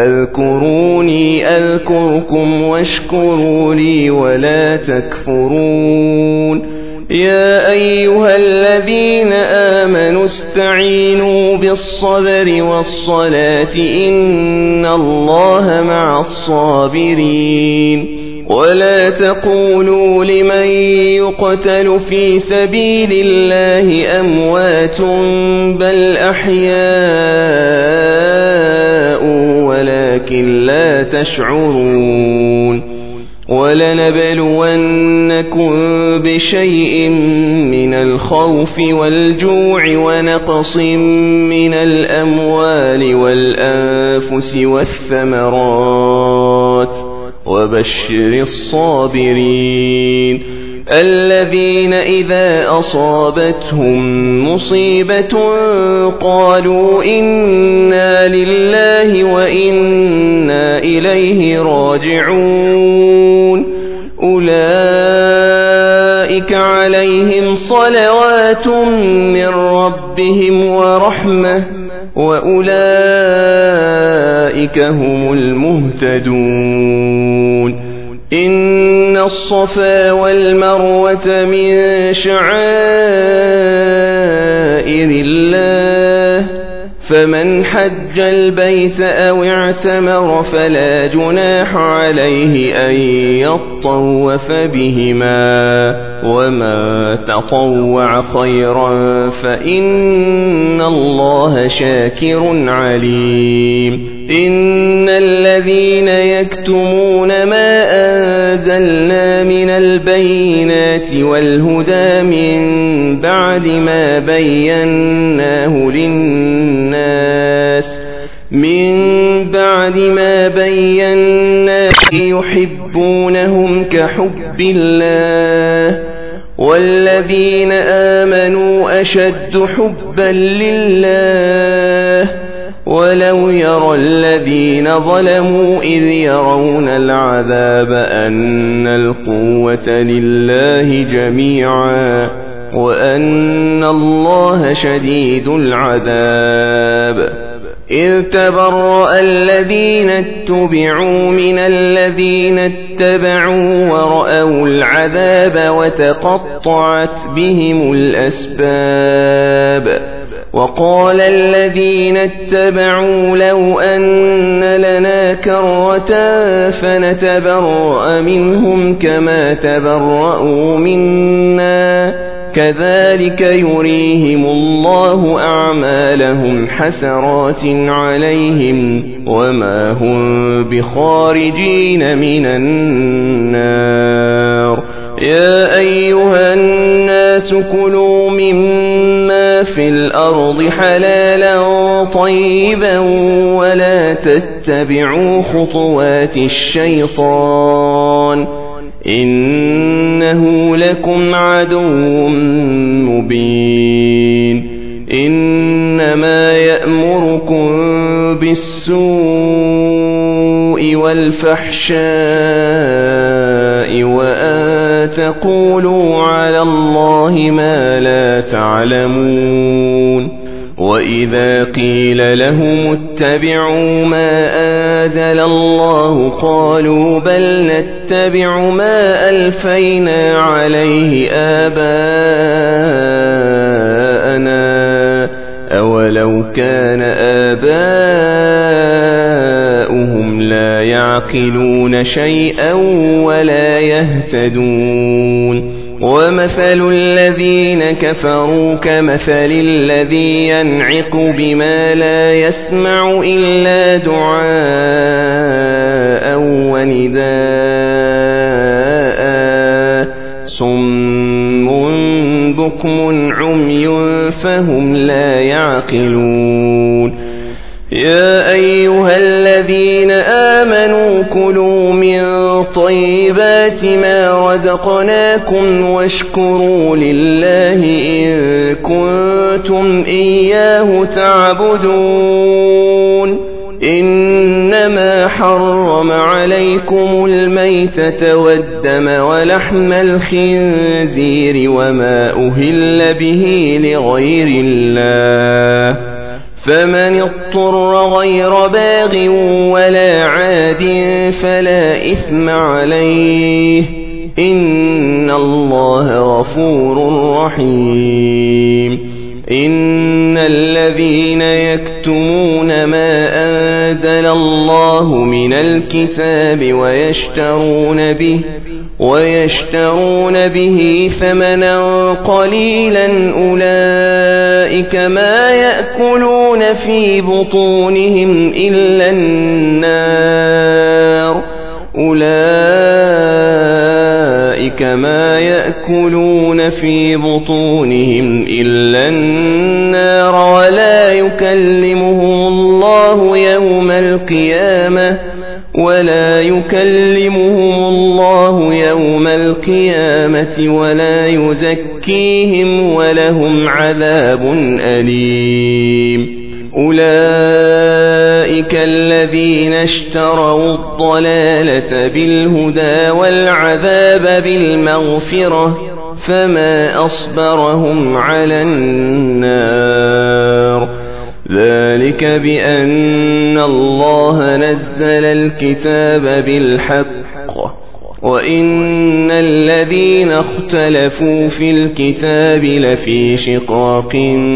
فاذكروني أذكركم واشكروا لي ولا تكفرون. يا أيها الذين آمنوا استعينوا بالصبر والصلاة إن الله مع الصابرين. ولا تقولوا لمن يقتل في سبيل الله أموات بل أحياء ولكن لا تشعرون. ولنبلونكم بشيء من الخوف والجوع ونقص من الأموال والأنفس والثمرات وبشر الصابرين الذين إذا أصابتهم مصيبة قالوا إنا لله وإنا إليه راجعون أولئك عليهم صلوات من ربهم ورحمة وأولئك هم المهتدون إن الصفا والمروة من شعائر الله فمن حج البيت أو اعتمر فلا جناح عليه أن يطوف بهما وما تطوع خيرا فإن الله شاكر عليم إن الذين يكتمون ما أنزلنا من البينات والهدى من بعد ما بيناه للناس من بعد ما بيناه يحبونهم كحب الله والذين آمنوا أشد حبا لله ولو يرى الذين ظلموا إذ يرون العذاب أن القوة لله جميعا وأن الله شديد العذاب إذ تبرأ الذين اتبعوا من الذين اتبعوا ورأوا العذاب وتقطعت بهم الأسباب وقال الذين اتبعوا لو أن لنا كرة فنتبرأ منهم كما تبرأوا منا كذلك يريهم الله أعمالهم حسرات عليهم وما هم بخارجين من النار يا أيها الناس كلوا مما في الأرض حلالا طيبا ولا تتبعوا خطوات الشيطان إنه لكم عدو مبين إنما يأمركم بالسوء والفحشاء وأن تقولوا على الله ما لا تعلمون وإذا قيل لهم اتبعوا ما أنزل الله قالوا بل نتبع ما ألفينا عليه آباءنا أولو كان آباؤهم لا يعقلون شيئا ولا يهتدون ومثل الذين كفروا كمثل الذي ينعق بما لا يسمع إلا دعاء ونداء صم بكم عمي فهم لا يعقلون يا أيها الذين آمنوا كلوا من طيبات ما رزقناكم واشكروا لله إن كنتم إياه تعبدون إنما حرم عليكم الميتة والدم ولحم الخنزير وما أهل به لغير الله فمن اضطر غير باغ ولا عاد فلا إثم عليه إن الله غفور رحيم إن الذين يكتمون ما أنزل الله من الكتاب ويشترون به ويشترون به ثمنا قليلا أولئك ما يأكلون في بطونهم إلا النار أولئك أولئك ما يأكلون في بطونهم إلا النار ولا يكلمهم الله يوم القيامة ولا يكلمهم الله يوم القيامة ولا يزكيهم ولهم عذاب أليم. أولئك الذين اشتروا الضلالة بالهدى والعذاب بالمغفرة فما أصبرهم على النار. ذلك بأن الله نزل الكتاب بالحق وإن الذين اختلفوا في الكتاب لفي شقاق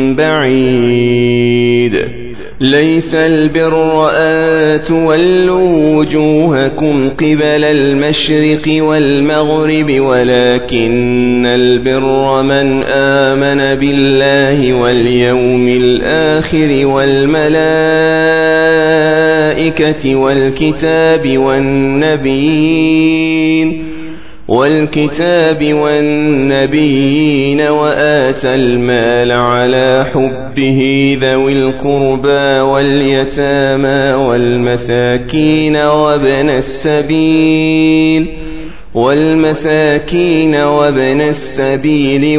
بعيد. ليس البر أن تولوا وجوهكم قبل المشرق والمغرب ولكن البر من آمن بالله واليوم الآخر والملائكة والكتاب والنبيين والكتاب والنبيين وآتى المال على حبه ذوي القربى واليتامى والمساكين وابن السبيل والمساكين وابن السبيل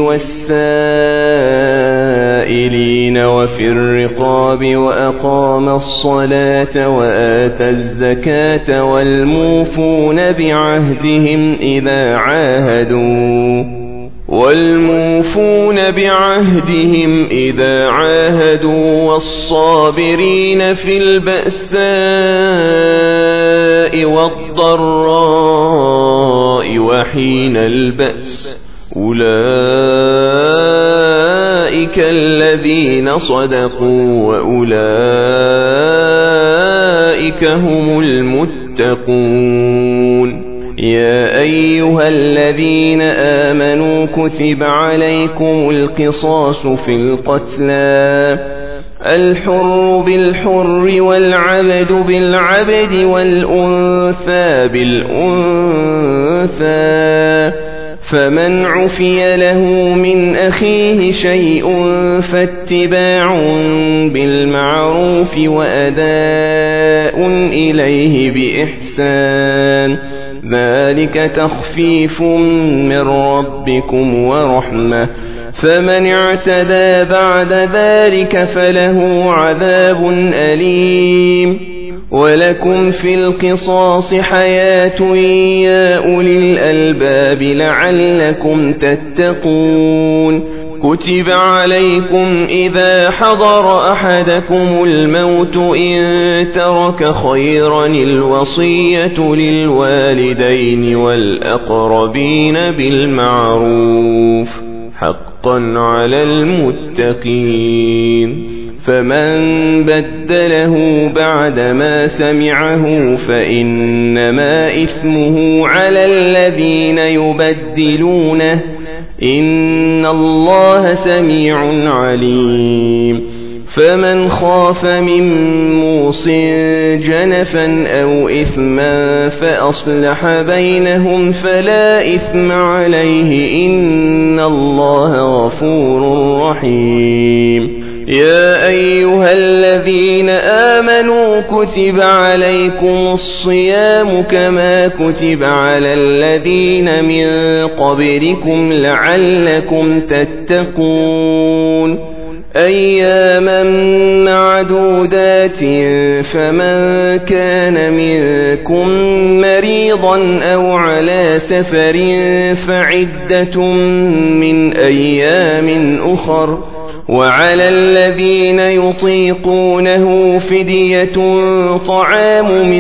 والسائلين وفي الرقاب وأقام الصلاة وآتى الزكاة والموفون بعهدهم إذا عاهدوا والموفون بعهدهم إذا عاهدوا والصابرين في البأساء والضراء وحين البأس. أولئك الذين صدقوا وأولئك هم المتقون. يا أيها الذين آمنوا كتب عليكم القصاص في القتلى الحر بالحر والعبد بالعبد والأنثى بالأنثى فمن عفي له من أخيه شيء فاتباع بالمعروف وأداء إليه بإحسان ذلك تخفيف من ربكم ورحمة فمن اعتدى بعد ذلك فله عذاب أليم. ولكم في القصاص حياة يا أولي الألباب لعلكم تتقون. كتب عليكم إذا حضر أحدكم الموت إن ترك خيرا الوصية للوالدين والأقربين بالمعروف حقا على المتقين. فمن بدله بعدما سمعه فإنما إثمه على الذين يبدلونه إن الله سميع عليم. فمن خاف من موص جنفا أو إثما فأصلح بينهم فلا إثم عليه إن الله غفور رحيم. يا أيها الذين آمنوا كتب عليكم الصيام كما كتب على الذين من قبلكم لعلكم تتقون. أياما معدودات فمن كان منكم مريضا أو على سفر فعدة من أيام أخر وعلى الذين يطيقونه فدية طعام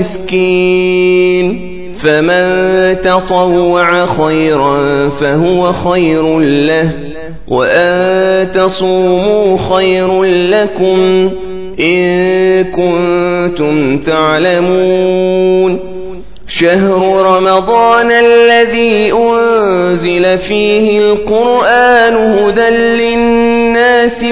مسكين فمن تطوع خيرا فهو خير له وأن تصوموا خير لكم إن كنتم تعلمون. شهر رمضان الذي أنزل فيه القرآن هدى للناس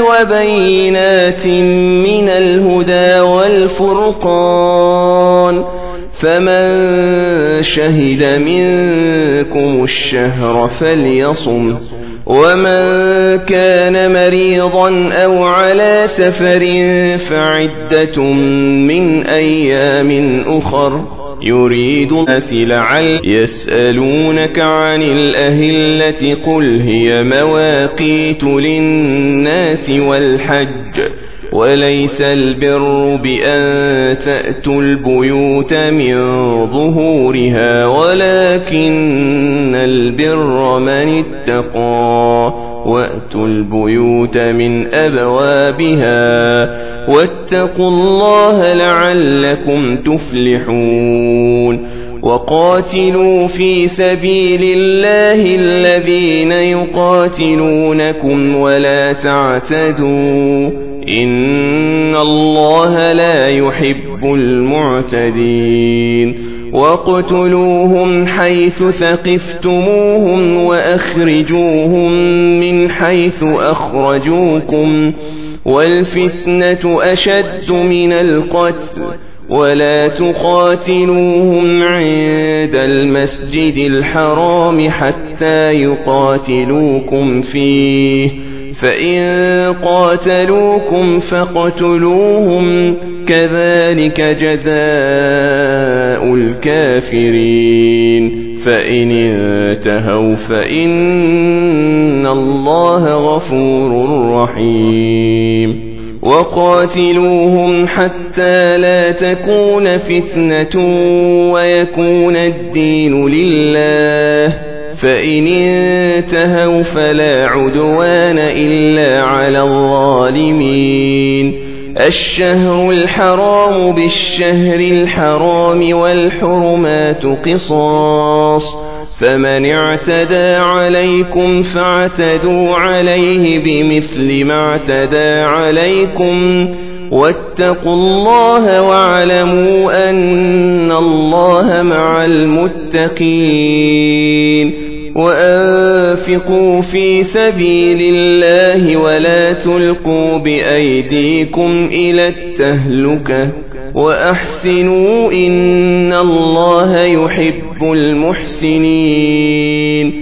وبينات من الهدى والفرقان فمن شهد منكم الشهر فليصم، ومن كان مريضا أو على سفر فعدة من أيام أخر يريد الناس لعل يسألونك عن الأهلة قل هي مواقيت للناس والحج وليس البر بأن تأتوا البيوت من ظهورها ولكن البر من اتقى وأتوا البيوت من أبوابها واتقوا الله لعلكم تفلحون. وقاتلوا في سبيل الله الذين يقاتلونكم ولا تعتدوا إن الله لا يحب المعتدين. واقتلوهم حيث ثقفتموهم وأخرجوهم من حيث أخرجوكم والفتنة أشد من القتل ولا تقاتلوهم عند المسجد الحرام حتى يقاتلوكم فيه فإن قاتلوكم فاقتلوهم كذلك جزاء الكافرين فإن انتهوا فإن الله غفور رحيم. وقاتلوهم حتى لا تكون فتنة ويكون الدين لله فإن انتهوا فلا عدوان إلا على الظالمين. الشهر الحرام بالشهر الحرام والحرمات قصاص فمن اعتدى عليكم فاعتدوا عليه بمثل ما اعتدى عليكم واتقوا الله واعلموا أن الله مع المتقين. وأنفقوا في سبيل الله ولا تلقوا بأيديكم إلى التهلكة وأحسنوا إن الله يحب المحسنين.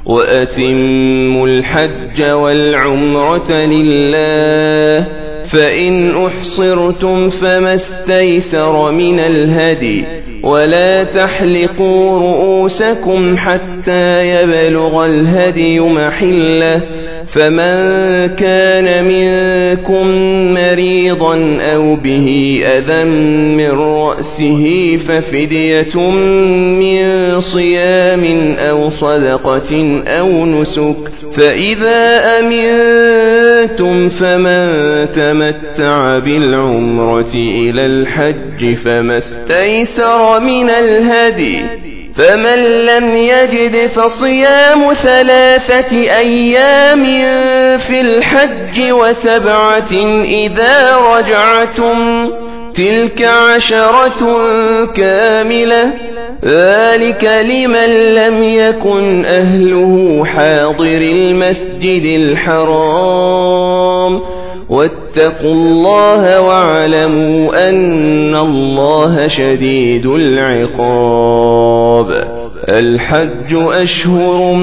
وأتموا الحج والعمرة لله فإن أحصرتم فما استيسر من الهدي ولا تحلقوا رؤوسكم حتى يبلغ الهدي محله فمن كان منكم مريضا أو به أذى من رأسه ففدية من صيام أو صدقة أو نسك فإذا أمنتم فمن تمتع بالعمرة إلى الحج فما استيسر من الهدي فمن لم يجد فصيام ثلاثة أيام في الحج وسبعة إذا رجعتم تلك عشرة كاملة ذلك لمن لم يكن أهله حاضر المسجد الحرام واتقوا الله واعلموا أن الله شديد العقاب. الحج أشهر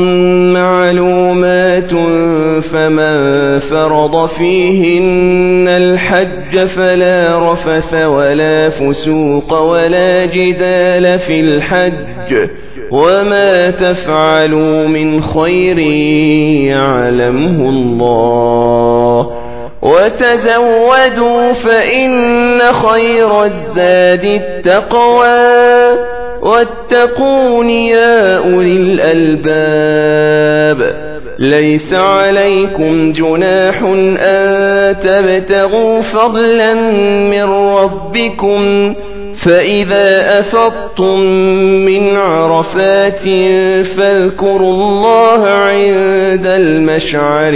معلومات فمن فرض فيهن الحج فلا رفث ولا فسوق ولا جدال في الحج وما تفعلوا من خير يعلمه الله وتزودوا فإن خير الزاد التقوى واتقون يا أولي الألباب. ليس عليكم جناح أن تبتغوا فضلا من ربكم فإذا أفضتم من عرفات فاذكروا الله عند المشعر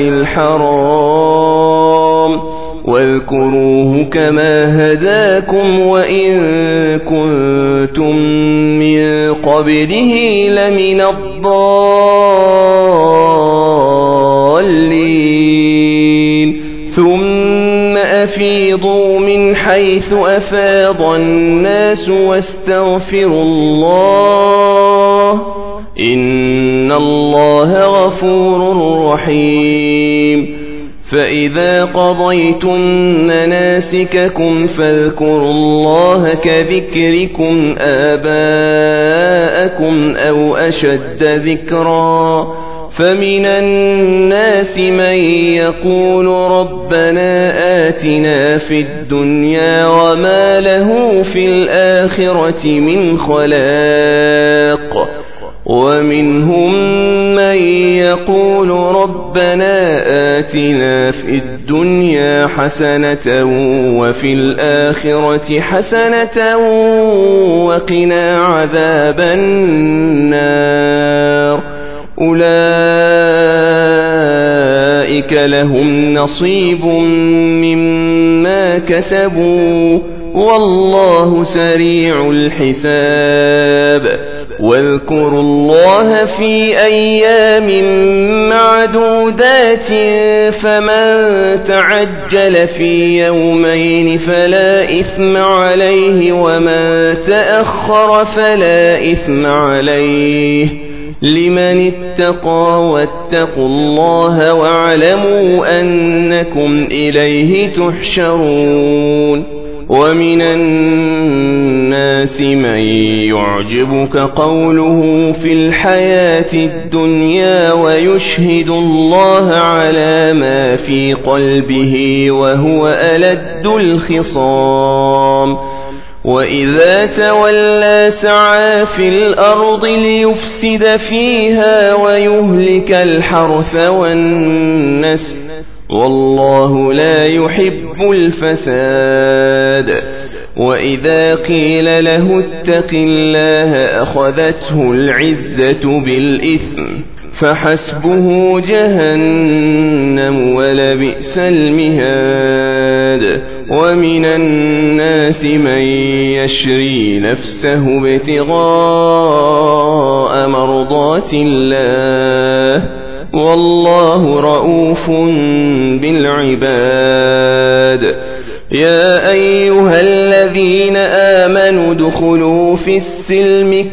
الحرام واذكروه كما هداكم وإن كنتم من قبله لمن الضالين. ثم أفيضوا من حيث أفاض الناس واستغفروا الله إن الله غفور رحيم فإذا قضيتم مناسككم فاذكروا الله كذكركم آباءكم أو أشد ذكرا فمن الناس من يقول ربنا آتنا في الدنيا وما له في الآخرة من خلاق ومنهم من يقول ربنا آتنا في الدنيا حسنة وفي الآخرة حسنة وقنا عذاب النار أولئك لهم نصيب مما كسبوا والله سريع الحساب واذكروا الله في أيام معدودات فمن تعجل في يومين فلا إثم عليه ومن تأخر فلا إثم عليه لمن اتقى واتقوا الله واعلموا أنكم إليه تحشرون ومن الناس من يعجبك قوله في الحياة الدنيا ويشهد الله على ما في قلبه وهو ألد الخصام وإذا تولى سعى في الأرض ليفسد فيها ويهلك الحرث والنسل والله لا يحب الفساد وإذا قيل له اتق الله أخذته العزة بالإثم فحسبه جهنم ولبئس المهاد ومن الناس من يشري نفسه ابتغاء مرضات الله والله رؤوف بالعباد يا أيها الذين آمنوا ادخلوا في السلم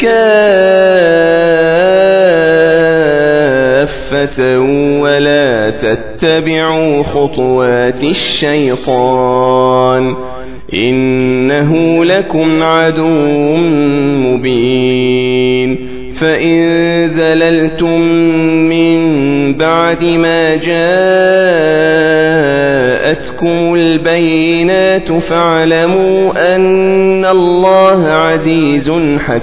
كافة ولا تتبعوا خطوات الشيطان إنه لكم عدو مبين فإن زللتم من بعد ما جاءتكم البينات فاعلموا أن الله عزيز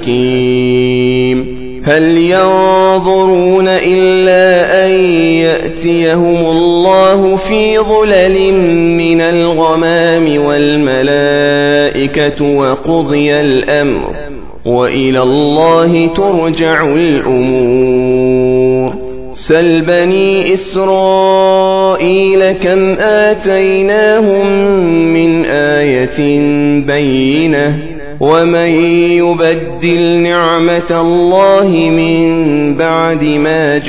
حكيم هل ينظرون إلا أن يأتيهم الله في ظلل من الغمام والملائكة وقضي الأمر وإلى الله ترجع الأمور سل بني إسرائيل كم آتيناهم من آية بينة ومن يبدل نعمة الله من بعد ما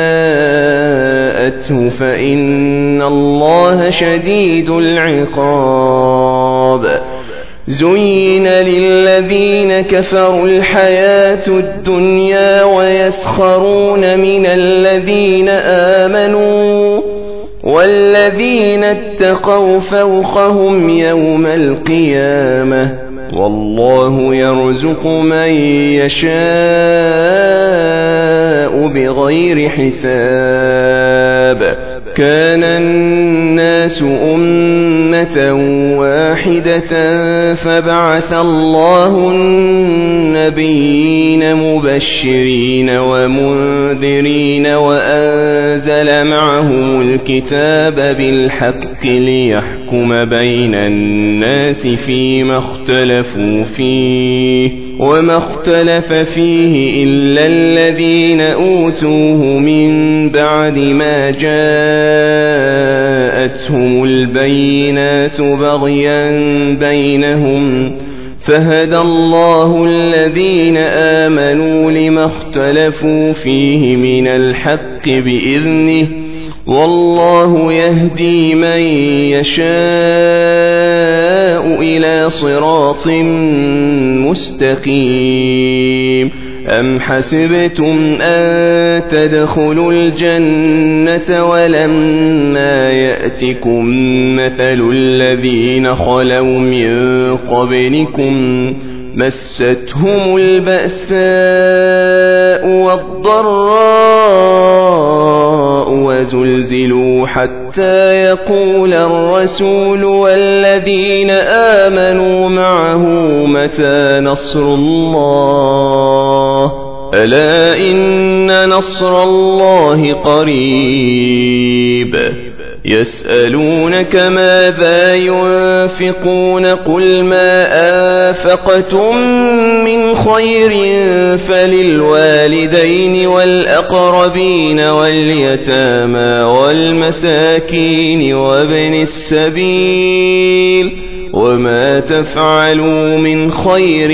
جاءته فإن الله شديد العقاب زين للذين كفروا الحياة الدنيا ويسخرون من الذين آمنوا والذين اتقوا فوقهم يوم القيامة والله يرزق من يشاء بغير حساب كان الناس أمة واحدة فبعث الله النبيين مبشرين ومنذرين وأنزل معهم الكتاب بالحق ليحكم بين الناس فيما اختلفوا فيه وما اختلف فيه إلا الذين أوتوه من بعد ما جاءتهم البينات بغيا بينهم فهدى الله الذين آمنوا لما اختلفوا فيه من الحق بإذنه والله يهدي من يشاء إلى صراط مستقيم. أم حسبتم أن تدخلوا الجنة ولما يأتكم مثل الذين خلوا من قبلكم مستهم البأساء والضراء وزلزلوا حتى يقول الرسول والذين آمنوا معه متى نصر الله ألا إن نصر الله قريب. يسألونك ماذا ينفقون قل ما أنفقتم من خير فللوالدين والأقربين واليتامى والمساكين وابن السبيل وما تفعلوا من خير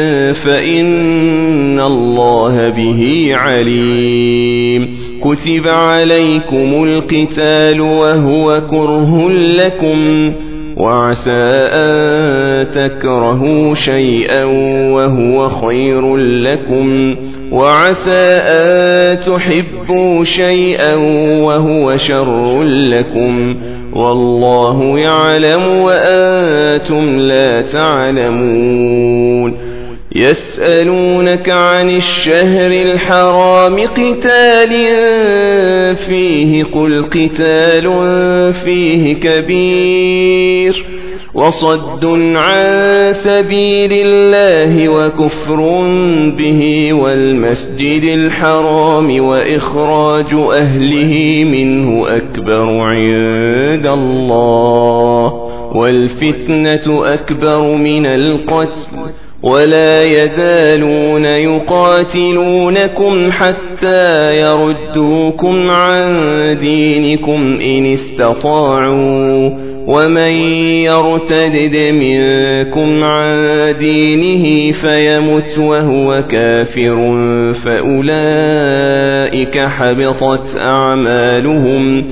فإن الله به عليم. كتب عليكم القتال وهو كره لكم وعسى أن تكرهوا شيئا وهو خير لكم وعسى أن تحبوا شيئا وهو شر لكم والله يعلم وأنتم لا تعلمون. يسألونك عن الشهر الحرام قتال فيه قل قتال فيه كبير وصد عن سبيل الله وكفر به والمسجد الحرام وإخراج أهله منه أكبر عند الله والفتنة أكبر من القتل ولا يزالون يقاتلونكم حتى يردوكم عن دينكم إن استطاعوا ومن يرتد منكم عن دينه فيمت وهو كافر فأولئك حبطت أعمالهم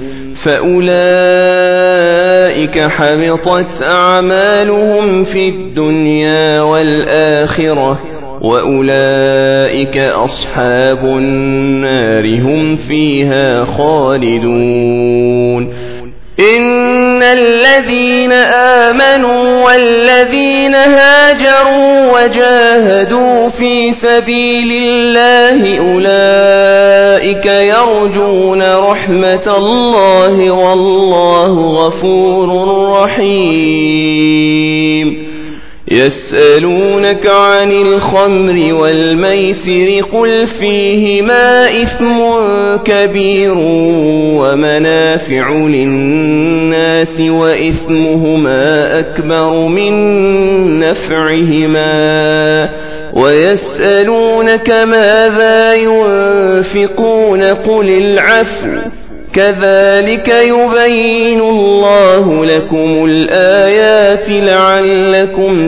فأولئك حبطت أعمالهم في الدنيا والآخرة وأولئك أصحاب النار هم فيها خالدون. إن الذين آمنوا والذين هاجروا وجاهدوا في سبيل الله أولئك يرجون رحمة الله والله غفور رحيم. يسألونك عن الخمر والميسر قل فيهما إثم كبير ومنافع للناس وإثمهما أكبر من نفعهما ويسألونك ماذا ينفقون قل العفو كذلك يبين الله لكم الآيات لعلكم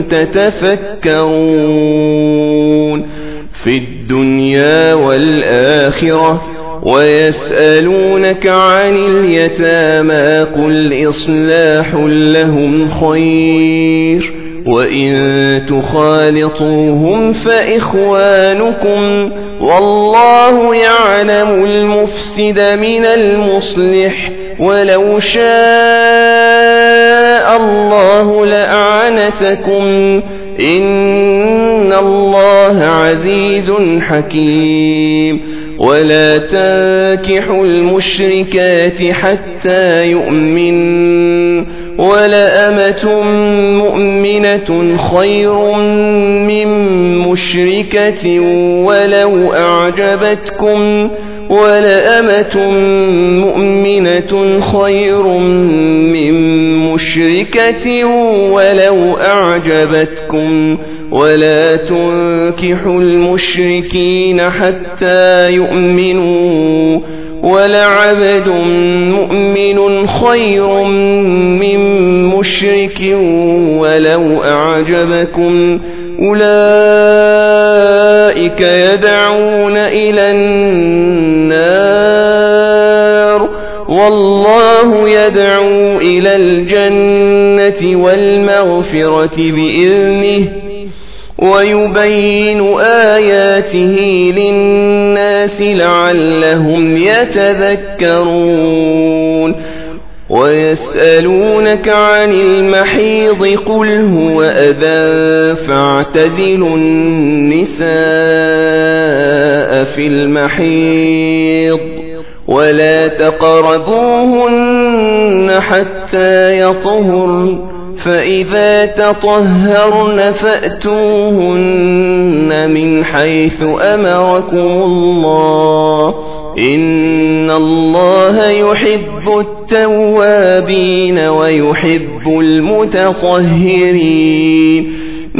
تتفكرون في الدنيا والآخرة. ويسألونك عن اليتامى قل إصلاح لهم خير وإن تخالطوهم فإخوانكم والله يعلم المفسد من المصلح ولو شاء الله لأعنتكم إن الله عزيز حكيم. ولا تنكحوا المشركات حتى يؤمن ولأمة مؤمنة خير من مشركة ولو أعجبتكم ولأمة مؤمنة خير من مشركة ولو أعجبتكم ولا تنكحوا المشركين حتى يؤمنوا ولعبد مؤمن خير من مشرك ولو أعجبكم أولئك يدعون إلى النار والله يدعو إلى الجنة والمغفرة بإذنه ويبين آياته للناس لعلهم يتذكرون ويسألونك عن المحيض قل هو أذى فاعتزلوا النساء في المحيض ولا تقربوهن حتى يطهرن فإذا تطهرن فأتوهن من حيث أمركم الله إن الله يحب التوابين ويحب المتطهرين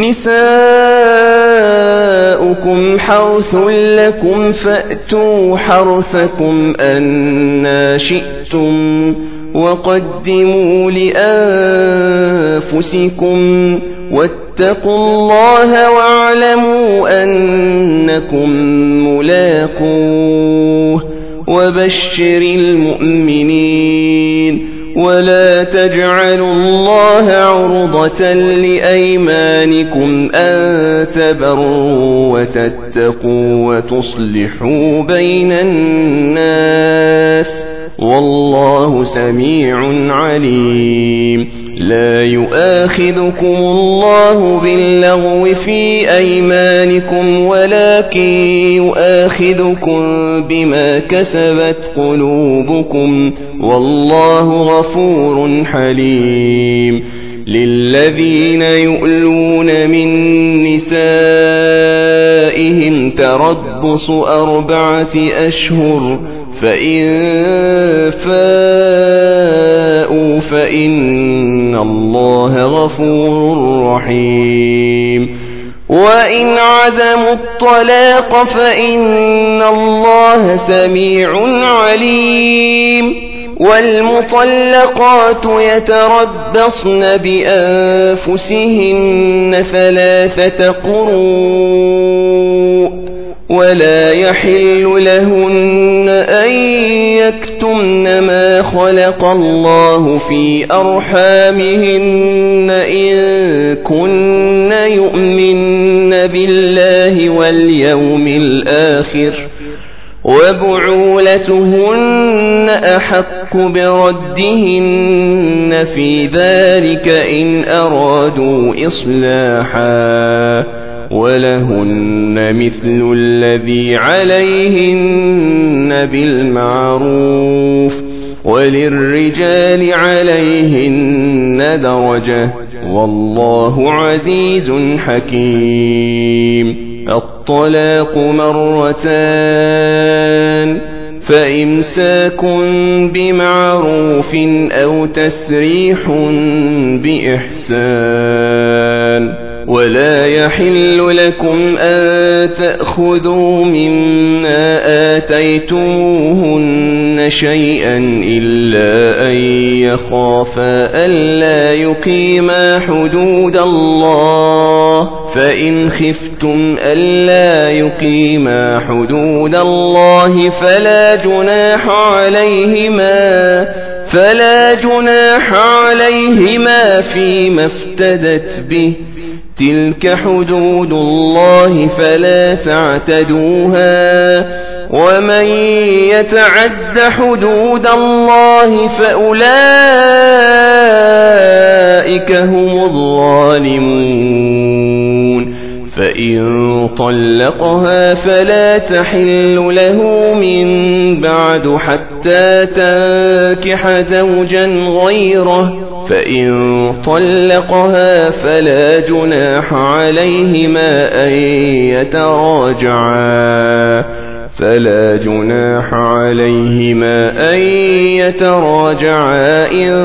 نساؤكم حرث لكم فأتوا حرثكم أنى شئتم وقدموا لأنفسكم واتقوا الله واعلموا أنكم ملاقوه وبشر المؤمنين ولا تجعلوا الله عرضة لأيمانكم أن تبروا وتتقوا وتصلحوا بين الناس والله سميع عليم لا يؤاخذكم الله باللغو في أيمانكم ولكن يؤاخذكم بما كسبت قلوبكم والله غفور حليم للذين يؤلون من نسائهم تربص أربعة أشهر فإن فاءوا فإن الله غفور رحيم وإن عزموا الطلاق فإن الله سميع عليم والمطلقات يتربصن بأنفسهن ثلاثة قروء ولا يحل لهن أن يكتمن ما خلق الله في أرحامهن إن كن يؤمن بالله واليوم الآخر وبعولتهن أحق بردهن في ذلك إن أرادوا إصلاحا ولهن مثل الذي عليهن بالمعروف وللرجال عليهن درجة والله عزيز حكيم الطلاق مرتان فإمساك بمعروف أو تسريح بإحسان ولا يحل لكم أن تأخذوا مما آتيتموهن شيئا إلا أن يخافا ألا يقيما حدود الله فإن خفتم ألا يقيما حدود الله فلا جناح عليهما فلا جناح عليهما فيما افتدت به تلك حدود الله فلا تعتدوها ومن يتعد حدود الله فأولئك هم الظالمون فإن طلقها فلا تحل له من بعد حتى تنكح زوجا غيره فإن طلقها فلا جناح عليهما أن يتراجعا فلا جناح عليهما أن يتراجعا إن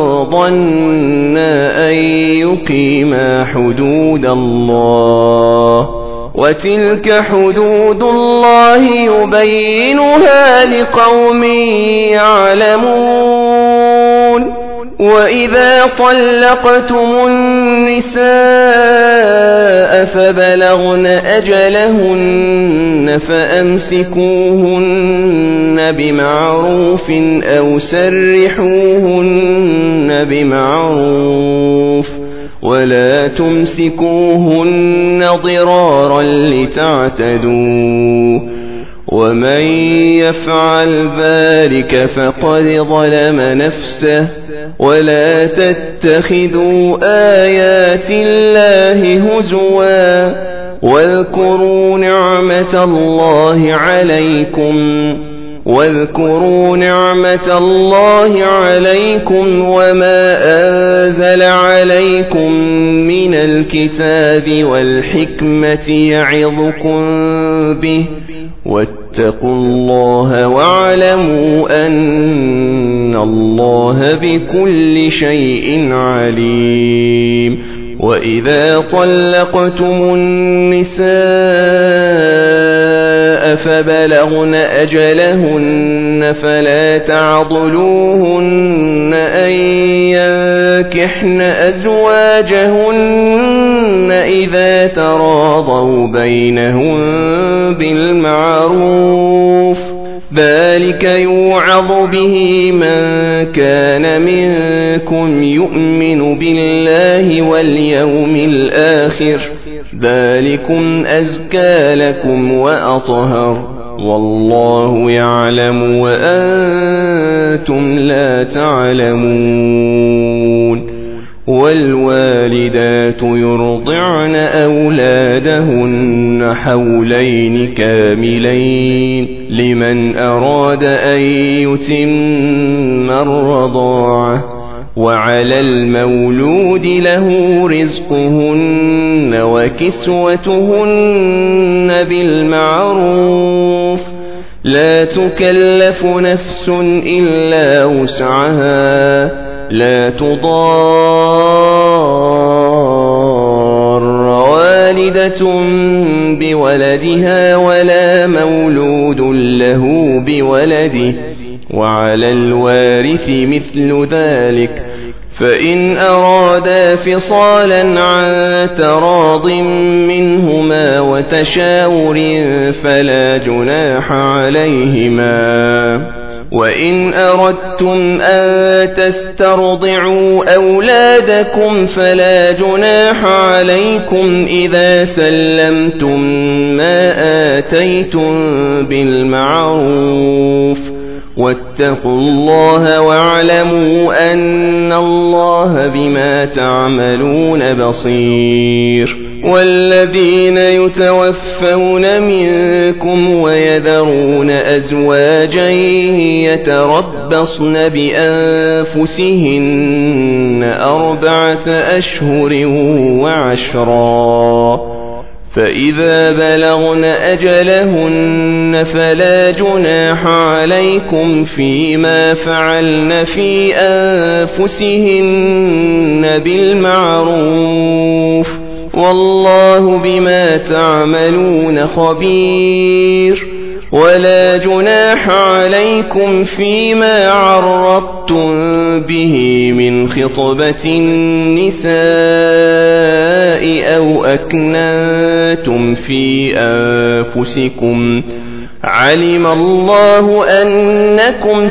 ظنا أن يقيما حدود الله وتلك حدود الله يبينها لقوم يعلمون وإذا طلقتم النساء فبلغن أجلهن فأمسكوهن بمعروف أو سرحوهن بمعروف ولا تمسكوهن ضرارا لتعتدوا ومن يفعل ذلك فقد ظلم نفسه ولا تتخذوا آيات الله هزوا واذكروا نعمة الله عليكم واذكروا نعمة الله عليكم وما أنزل عليكم من الكتاب والحكمة يعظكم به واتقوا الله واعلموا أن الله بكل شيء عليم. وإذا طلقتم النساء فبلغن أجلهن فلا تعضلوهن أن ينكحن أزواجهن إذا تراضوا بينهم بالمعروف ذلك يوعظ به من كان منكم يؤمن بالله واليوم الآخر ذلكم أزكى لكم وأطهر والله يعلم وأنتم لا تعلمون. والوالدات يرضعن أولادهن حولين كاملين لمن أراد أن يتم الرضاعة وعلى المولود له رزقهن وكسوتهن بالمعروف لا تكلف نفس إلا وسعها لا تضار والدة بولدها ولا مولود له بولده وعلى الوارث مثل ذلك فإن أرادا فصالا عن تراض منهما وتشاور فلا جناح عليهما. وإن أردتم أن تسترضعوا أولادكم فلا جناح عليكم إذا سلمتم ما آتيتم بالمعروف واتقوا الله واعلموا أن الله بما تعملون بصير. والذين يتوفون منكم ويذرون أزواجا يتربصن بأنفسهن أربعة أشهر وعشرا فإذا بلغن أجلهن فلا جناح عليكم فيما فعلن في أنفسهن بالمعروف والله بما تعملون خبير. ولا جناح عليكم فيما عرضتم به من خطبة النساء أو أكننتم في أنفسكم علم الله أنكم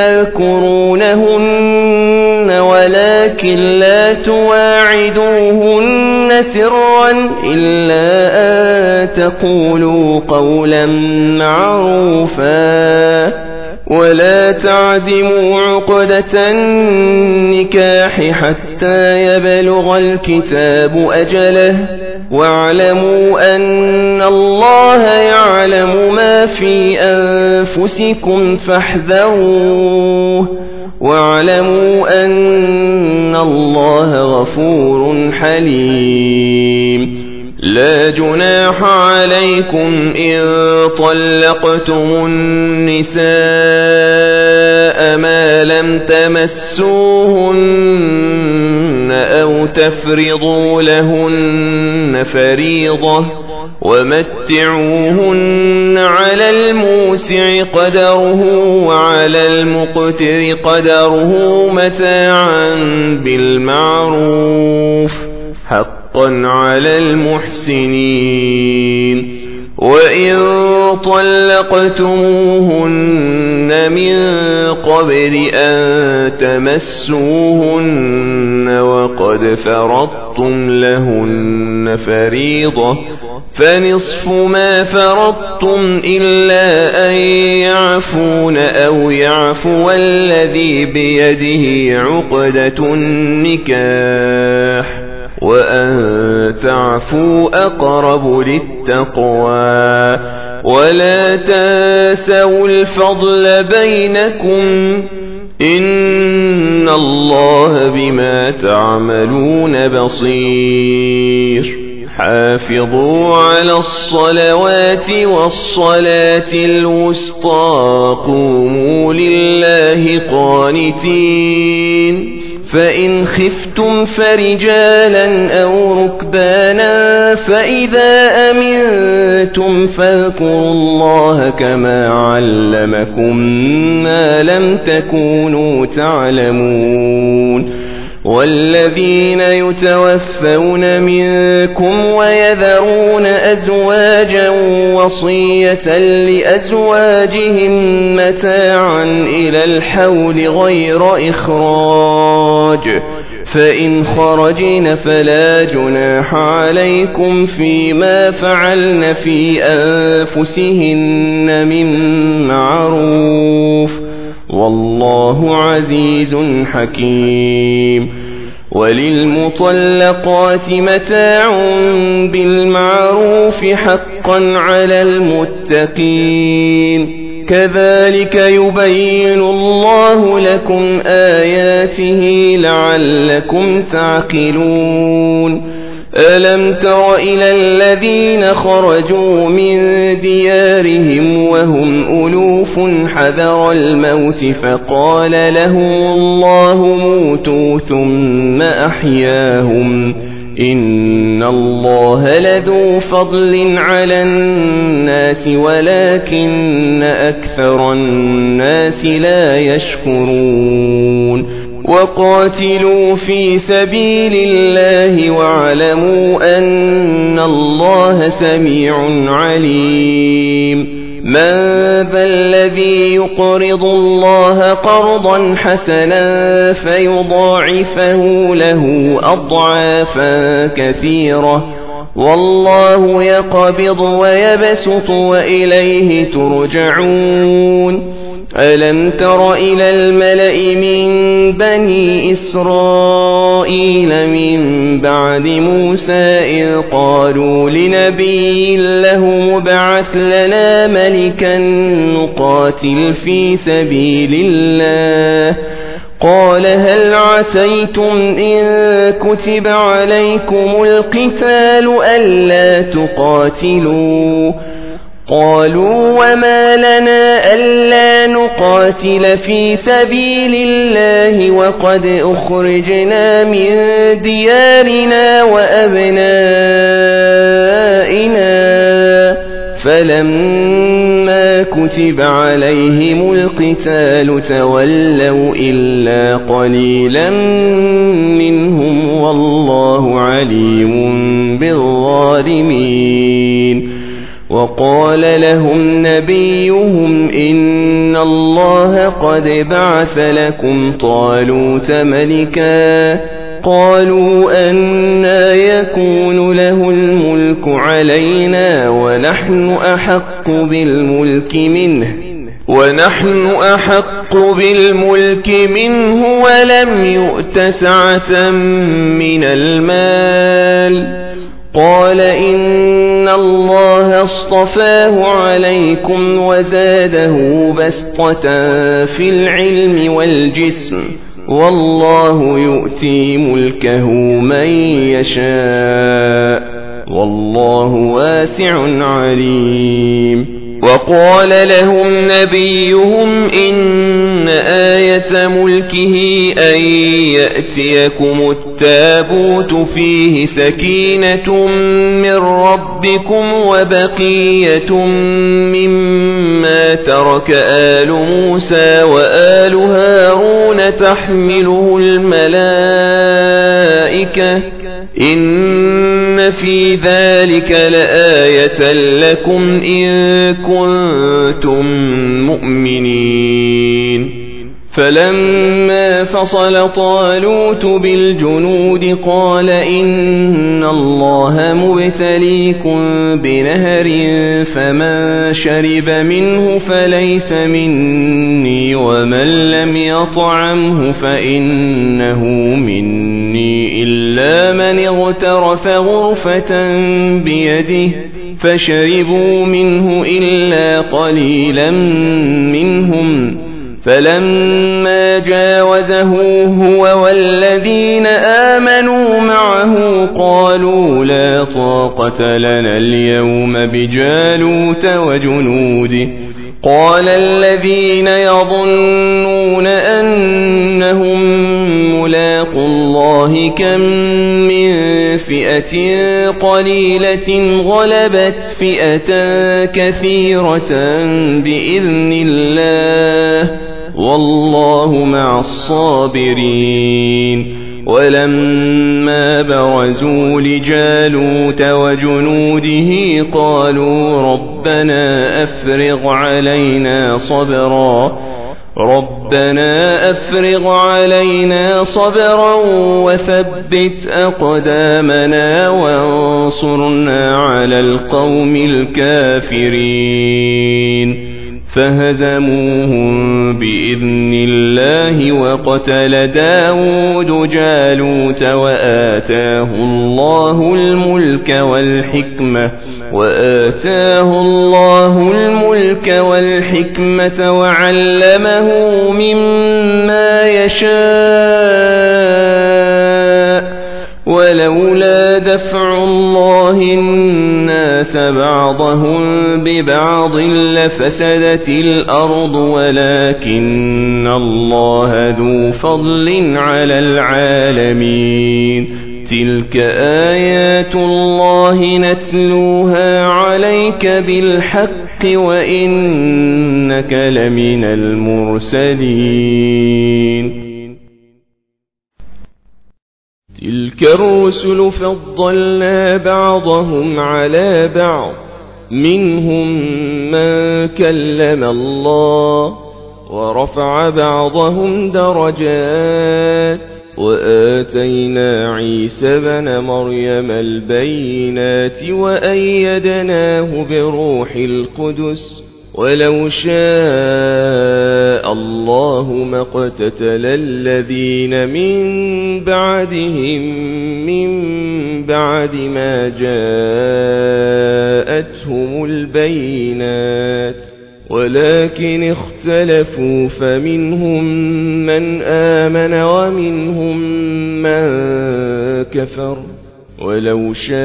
ستذكرونهن ولكن لا تواعدوهن سرا إلا أن تقولوا قولا معروفا ولا تعزموا عقدة النكاح حتى يبلغ الكتاب أجله واعلموا أن الله يعلم ما في أنفسكم فاحذروه واعلموا أن الله غفور حليم. لا جناح عليكم إن طلقتم النساء ما لم تمسوهن أو تفرضوا لهن فريضة ومتعوهن على الموسع قدره وعلى المقتر قدره متاعا بالمعروف حقا حقا على المحسنين. وإن طلقتموهن من قبل أن تمسوهن وقد فرضتم لهن فريضة فنصف ما فرضتم إلا أن يعفون أو يعفو الذي بيده عقدة النكاح وأن تعفوا أقرب للتقوى ولا تنسوا الفضل بينكم إن الله بما تعملون بصير. حافظوا على الصلوات والصلاة الوسطى قوموا لله قانتين. فإن خفتم فرجالا أو ركبانا فإذا أمنتم فاذكروا الله كما علمكم ما لم تكونوا تعلمون. والذين يتوفون منكم ويذرون أزواجا وصية لأزواجهم متاعا إلى الحول غير إخراج فإن خرجن فلا جناح عليكم فيما فعلن في أنفسهن من معروف والله عزيز حكيم. وللمطلقات متاع بالمعروف حقا على المتقين. كذلك يبين الله لكم آياته لعلكم تعقلون. ألم تر إلى الذين خرجوا من ديارهم وهم ألوف حذر الموت فقال لهم الله موتوا ثم أحياهم إن الله لذو فضل على الناس ولكن أكثر الناس لا يشكرون. وقاتلوا في سبيل الله واعلموا أن الله سميع عليم. من ذا الذي يقرض الله قرضا حسنا فيضاعفه له أضعافا كثيرة والله يقبض ويبسط وإليه ترجعون. ألم تر إلى الملأ من بني إسرائيل من بعد موسى إذ قالوا لنبي له مبعث لنا ملكا نقاتل في سبيل الله قال هل عسيتم إن كتب عليكم القتال ألا تقاتلوا قالوا وما لنا ألا نقاتل في سبيل الله وقد أخرجنا من ديارنا وأبنائنا فلما كتب عليهم القتال تولوا إلا قليلا منهم والله عليم بالظالمين. وقال لهم نبيهم إن الله قد بعث لكم طالوت ملكا قالوا أنى يكون له الملك علينا ونحن أحق بالملك منه ونحن أحق بالملك منه ولم يؤت سعة من المال قال إن الله اصطفاه عليكم وزاده بسطة في العلم والجسم والله يؤتي ملكه من يشاء والله واسع عليم. وقال لهم نبيهم إن آية ملكه أن يأتيكم التابوت فيه سكينة من ربكم وبقية مما ترك آل موسى وآل هارون تحمله الملائكة إن في ذلك لآية لكم إن كنتم مؤمنين فلما فصل طالوت بالجنود قال إن الله مبتليكم بنهر فمن شرب منه فليس مني ومن لم يطعمه فإنه مني إلا من اغترف غرفة بيده فشربوا منه إلا قليلا منهم فلما جاوزه هو والذين آمنوا معه قالوا لا طاقة لنا اليوم بجالوت وجنوده قال الذين يظنون أنهم ملاقو الله كم من فئة قليلة غلبت فئة كثيرة بإذن الله والله مع الصابرين ولما برزوا لجالوت وجنوده قالوا ربنا أفرغ علينا صبرا ربنا أفرغ علينا صبرا وثبت أقدامنا وانصرنا على القوم الكافرين فهزموهم بإذن الله وقتل داود جالوت وآتاه الله الملك والحكمة وآتاه الله الملك والحكمة وعلمه مما يشاء ولولا دفع الله الناس بعضهم ببعض لفسدت الأرض ولكن الله ذو فضل على العالمين تلك آيات الله نتلوها عليك بالحق وإنك لمن المرسلين تلك الرسل فضلنا بعضهم على بعض منهم من كلم الله ورفع بعضهم درجات وآتينا عيسى بن مريم البينات وأيدناه بروح القدس ولو شاء الله ما اقتتل الذين من بعدهم من بعد ما جاءتهم البينات ولكن اختلفوا فمنهم من آمن ومنهم من كفر ولو شاء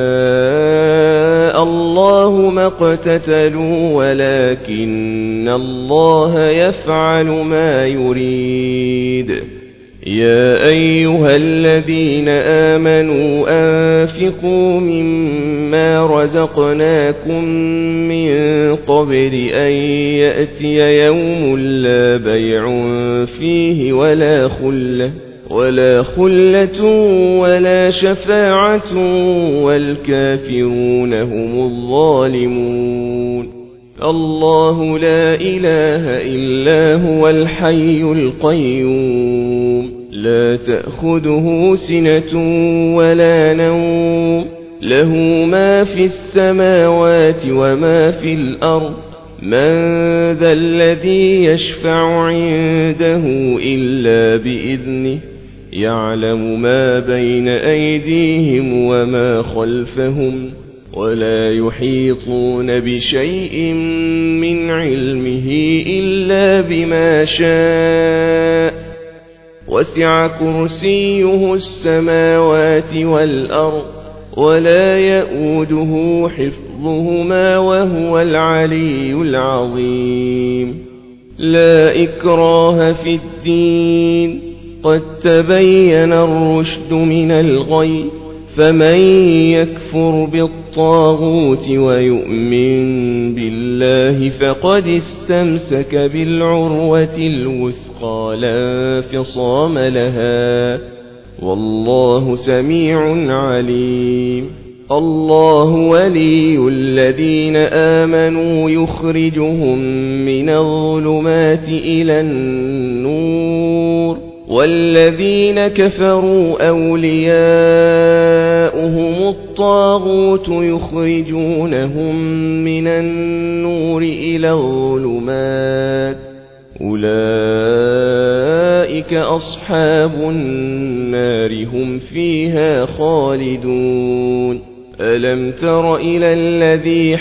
الله ما اقتتلوا ولكن الله يفعل ما يريد يا أيها الذين آمنوا أنفقوا مما رزقناكم من قبل أن يأتي يوم لا بيع فيه ولا خلة ولا خلة ولا شفاعة والكافرون هم الظالمون الله لا إله إلا هو الحي القيوم لا تأخذه سنة ولا نوم له ما في السماوات وما في الأرض من ذا الذي يشفع عنده إلا بإذنه يعلم ما بين أيديهم وما خلفهم ولا يحيطون بشيء من علمه إلا بما شاء وسع كرسيه السماوات والأرض ولا يؤوده حفظهما وهو العلي العظيم لا إكراه في الدين قد تبين الرشد من الغي فمن يكفر بالطاغوت ويؤمن بالله فقد استمسك بالعروة الوثقى لا انفصام لها والله سميع عليم الله ولي الذين آمنوا يخرجهم من الظلمات إلى النور والذين كفروا أولياؤهم الطاغوت يخرجونهم من النور إلى الظلمات أولئك أصحاب النار هم فيها خالدون ألم تر إلى الذي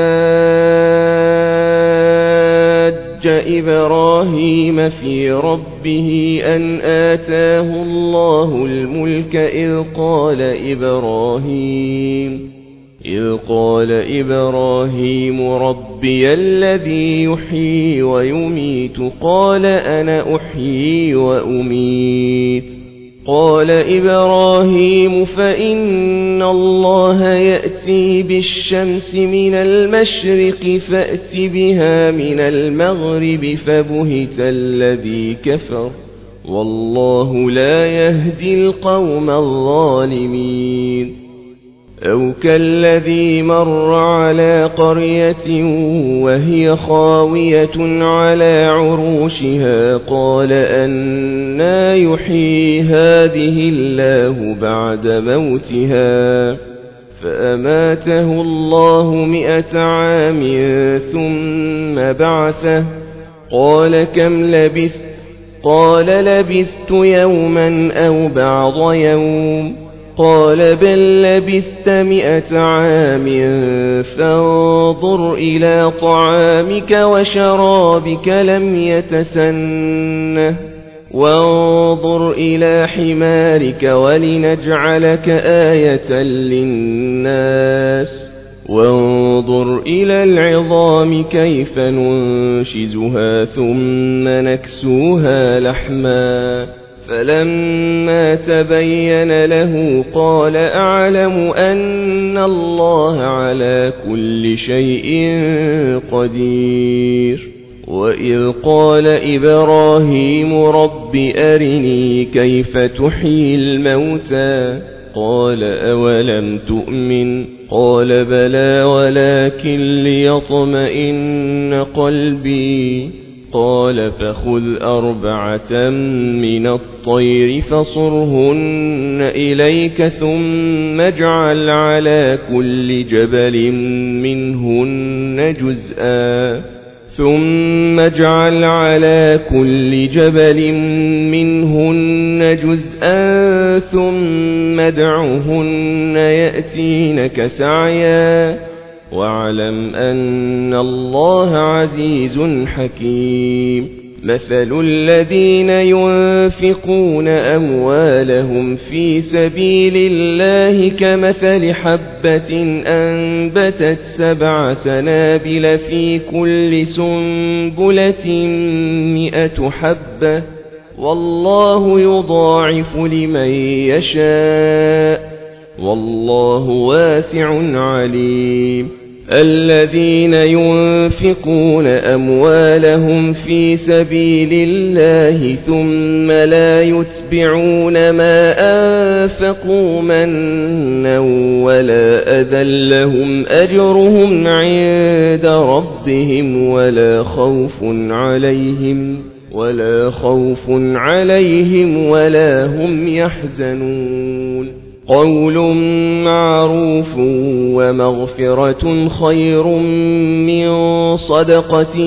حاج إبراهيم في ربه أن آتاه الله الملك إذ قال إبراهيم إذ قال إبراهيم ربي الذي يحيي ويميت قال أنا أحيي وأميت قال إبراهيم فإن الله يأتي بالشمس من المشرق فأت بها من المغرب فبهت الذي كفر والله لا يهدي القوم الظالمين أو كالذي مر على قرية وهي خاوية على عروشها قال أنى يحيي هذه الله بعد موتها فأماته الله مئة عام ثم بعثه قال كم لبثت قال لبثت يوما أو بعض يوم قال بل لبثت مئة عام فانظر إلى طعامك وشرابك لم يتسنه وانظر إلى حمارك ولنجعلك آية للناس وانظر إلى العظام كيف ننشزها ثم نكسوها لحما فلما تبين له قال أعلم أن الله على كل شيء قدير وإذ قال إبراهيم رب أرني كيف تحيي الموتى قال أولم تؤمن قال بلى ولكن ليطمئن قلبي قال فخذ أربعة من الطير فصرهن إليك ثم اجعل على كل جبل منهن جزءا ثم اجعل على كل جبل منهن جزءا ثم ادعهن يأتينك سعيا واعلم أن الله عزيز حكيم مثل الذين ينفقون أموالهم في سبيل الله كمثل حبة أنبتت سبع سنابل في كل سنبلة مئة حبة والله يضاعف لمن يشاء والله واسع عليم الذين ينفقون أموالهم في سبيل الله ثم لا يتبعون ما أنفقوا منا ولا أذى لهم أجرهم عند ربهم ولا خوف عليهم ولا خوف عليهم ولا هم يحزنون قول معروف ومغفرة خير من صدقة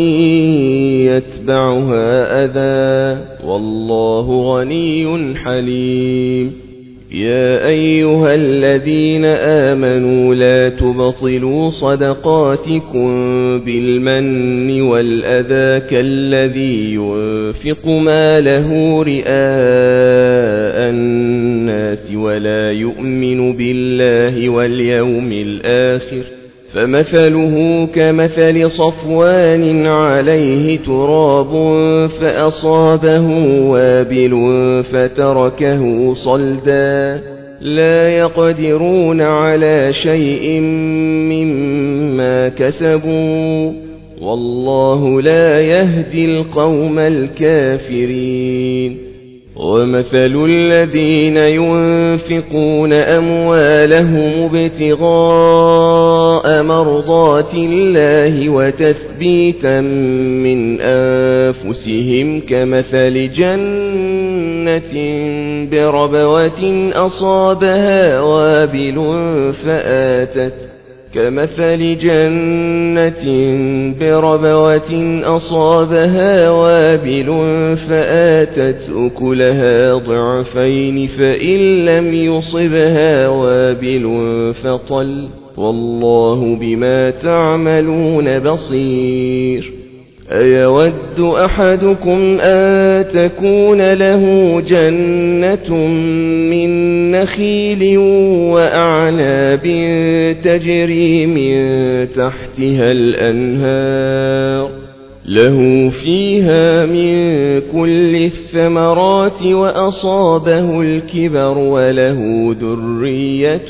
يتبعها أذى والله غني حليم يا أيها الذين آمنوا لا تبطلوا صدقاتكم بالمن والأذى كالذي ينفق ماله رئاء الناس ولا يؤمن بالله واليوم الآخر فمثله كمثل صفوان عليه تراب فأصابه وابل فتركه صلدا لا يقدرون على شيء مما كسبوا والله لا يهدي القوم الكافرين ومثل الذين ينفقون أموالهم ابتغاء مرضات الله وتثبيتا من أنفسهم كمثل جنة بربوة أصابها وابل فآتت كمثل جنة بربوة أصابها وابل فآتت أكلها ضعفين فإن لم يصبها وابل فطل والله بما تعملون بصير أيود أحدكم أن تكون له جنة من نخيل وأعناب تجري من تحتها الأنهار له فيها من كل الثمرات وأصابه الكبر وله ذرية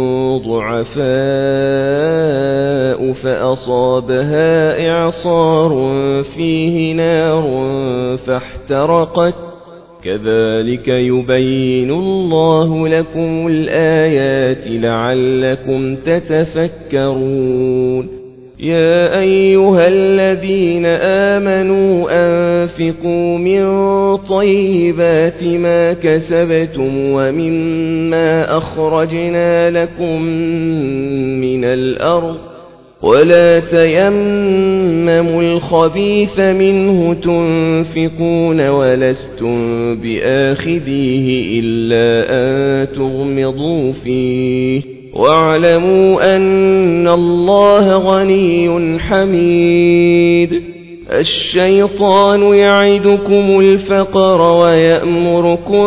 ضعفاء فأصابها إعصار فيه نار فاحترقت كذلك يبين الله لكم الآيات لعلكم تتفكرون يا أيها الذين آمنوا أنفقوا من طيبات ما كسبتم ومما أخرجنا لكم من الأرض ولا تيمموا الخبيث منه تنفقون ولستم بآخذيه إلا أن تغمضوا فيه واعلموا أن الله غني حميد الشيطان يعدكم الفقر ويأمركم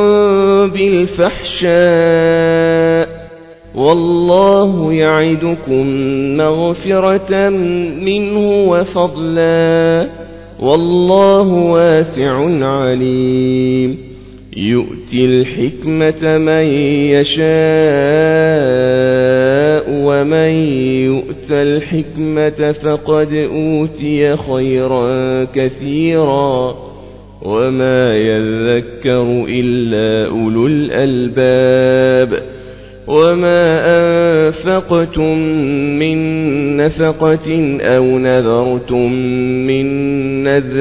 بالفحشاء والله يعدكم مغفرة منه وفضلا والله واسع عليم يؤتي الحكمة من يشاء ومن يؤت الحكمة فقد أوتي خيرا كثيرا وما يذكر إلا أولو الألباب وما أنفقتم من نفقة أو نذرتم من نذر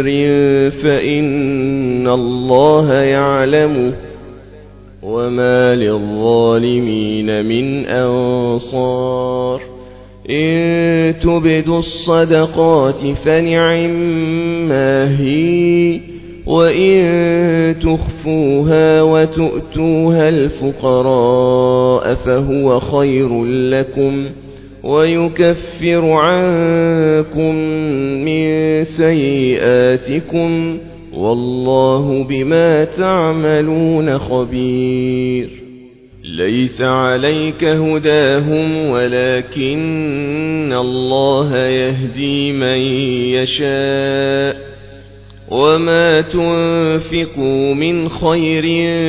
فإن الله يعلمه وما للظالمين من أنصار إن تبدوا الصدقات فنعما هي وإن تخفوها وتؤتوها الفقراء فهو خير لكم ويكفر عنكم من سيئاتكم والله بما تعملون خبير ليس عليك هداهم ولكن الله يهدي من يشاء وما تنفقوا من خير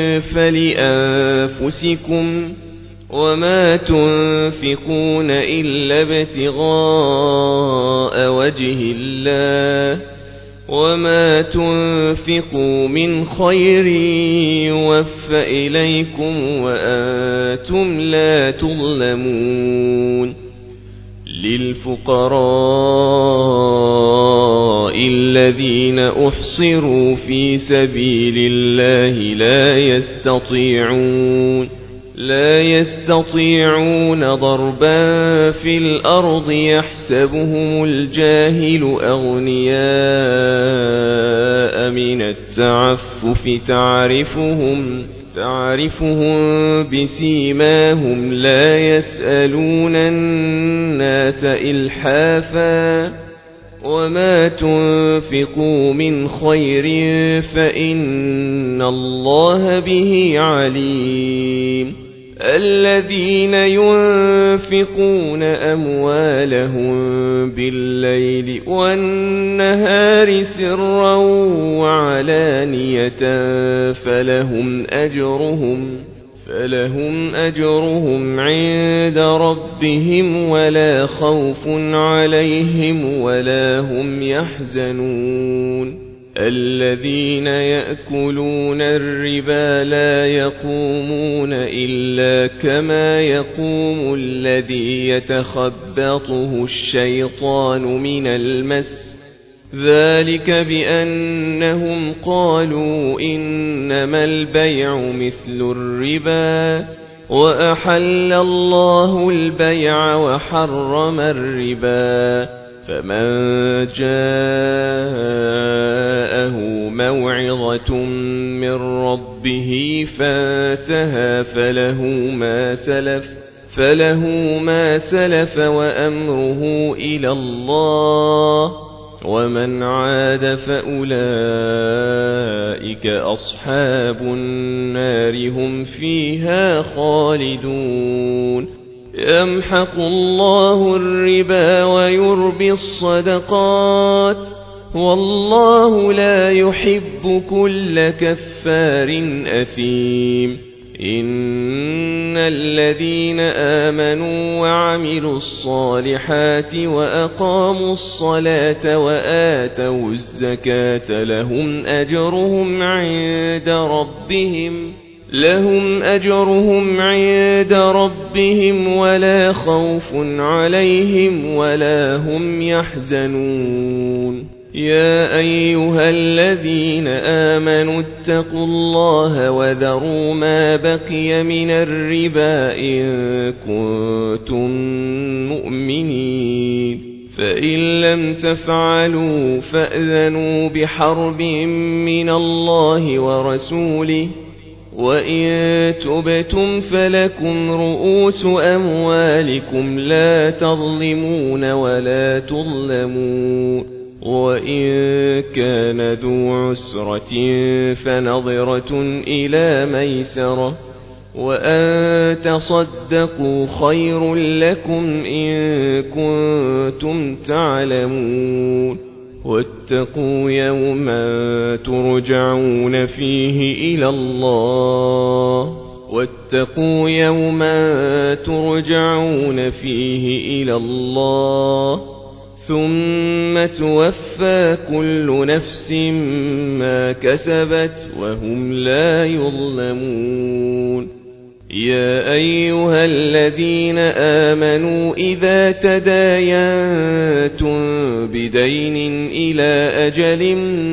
فلأنفسكم وما تنفقون إلا ابتغاء وجه الله وما تنفقوا من خير يوفى إليكم وأنتم لا تظلمون للفقراء الذين أحصروا في سبيل الله لا يستطيعون لا يستطيعون ضربا في الأرض يحسبهم الجاهل أغنياء من التعفف تعرفهم تعرفهم بسيماهم لا يسألون الناس إلحافا وما تنفقوا من خير فإن الله به عليم الذين ينفقون أموالهم بالليل والنهار سرا وعلانية فلهم أجرهم فلهم أجرهم عند ربهم ولا خوف عليهم ولا هم يحزنون الذين يأكلون الربا لا يقومون إلا كما يقوم الذي يتخبطه الشيطان من المس ذلك بأنهم قالوا إنما البيع مثل الربا وأحل الله البيع وحرم الربا فمن جاءه موعظة من ربه فانتهى فله ما سلف فله ما سلف وأمره إلى الله ومن عاد فأولئك أصحاب النار هم فيها خالدون يمحق الله الربا ويربي الصدقات والله لا يحب كل كفار أثيم إن الذين آمنوا وعملوا الصالحات وأقاموا الصلاة وآتوا الزكاة لهم أجرهم عند ربهم لهم أجرهم عند ربهم ولا خوف عليهم ولا هم يحزنون يا أيها الذين آمنوا اتقوا الله وذروا ما بقي من الربا إن كنتم مؤمنين فإن لم تفعلوا فأذنوا بحرب من الله ورسوله وإن تبتم فلكم رؤوس أموالكم لا تظلمون ولا تظلمون وإن كان ذو عسرة فنظرة إلى ميسرة وأن تصدقوا خير لكم إن كنتم تعلمون واتقوا يوما ترجعون فيه إلى الله واتقوا يوما ترجعون فيه إلى الله ثم توفى كل نفس ما كسبت وهم لا يظلمون يا أيها الذين آمنوا إذا تداينتم بدين إلى أجل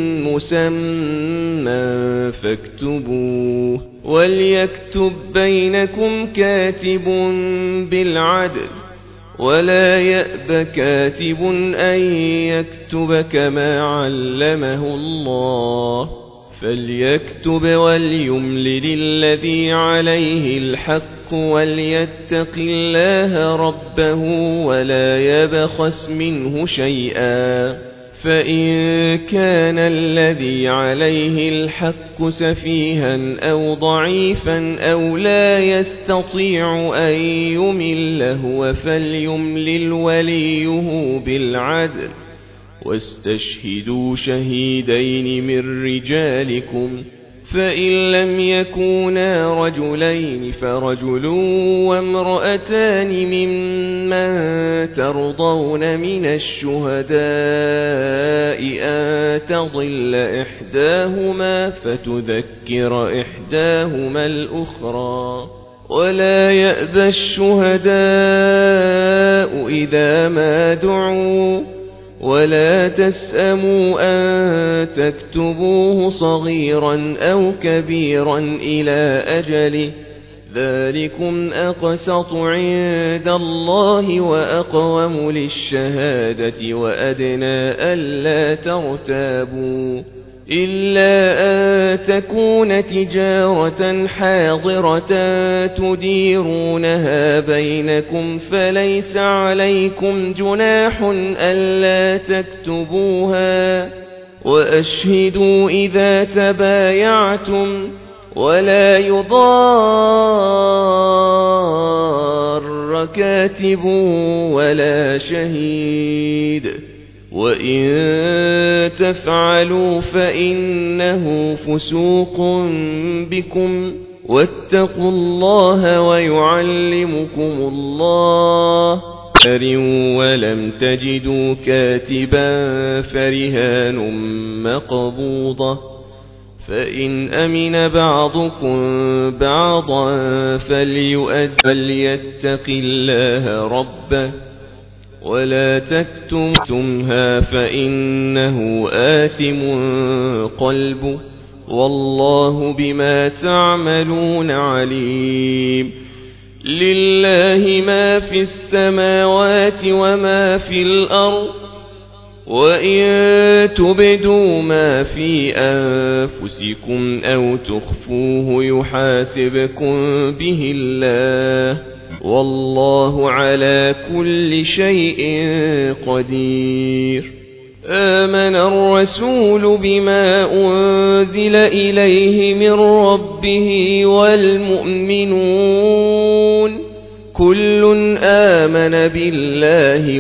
مسمى فاكتبوه وليكتب بينكم كاتب بالعدل ولا يأب كاتب أن يكتب كما علمه الله فليكتب وليملل الذي عليه الحق وليتق الله ربه ولا يبخس منه شيئا فإن كان الذي عليه الحق سفيها أو ضعيفا أو لا يستطيع أن يمل هو فليملل وليه بالعدل واستشهدوا شهيدين من رجالكم فإن لم يكونا رجلين فرجل وامرأتان ممن ترضون من الشهداء أن تضل إحداهما فتذكر إحداهما الأخرى ولا يأبى الشهداء إذا ما دعوا ولا تسأموا أن تكتبوه صغيرا أو كبيرا إلى أجله ذلكم أقسط عند الله وأقوم للشهادة وأدنى ألا ترتابوا إلا أن تكون تجارة حاضرة تديرونها بينكم فليس عليكم جناح ألا تكتبوها وأشهدوا إذا تبايعتم ولا يضار كاتب ولا شهيد وإن تفعلوا فإنه فسوق بكم واتقوا الله ويعلمكم الله ولم تجدوا كاتبا فرهان مقبوضة فإن أمن بعضكم بعضا فليتق الله ربه ولا تكتمها فإنه آثم قلبه والله بما تعملون عليم. لله ما في السماوات وما في الأرض وإن تبدوا ما في أنفسكم أو تخفوه يحاسبكم به الله والله على كل شيء قدير. آمن الرسول بما أنزل إليه من ربه والمؤمنون كل آمن بالله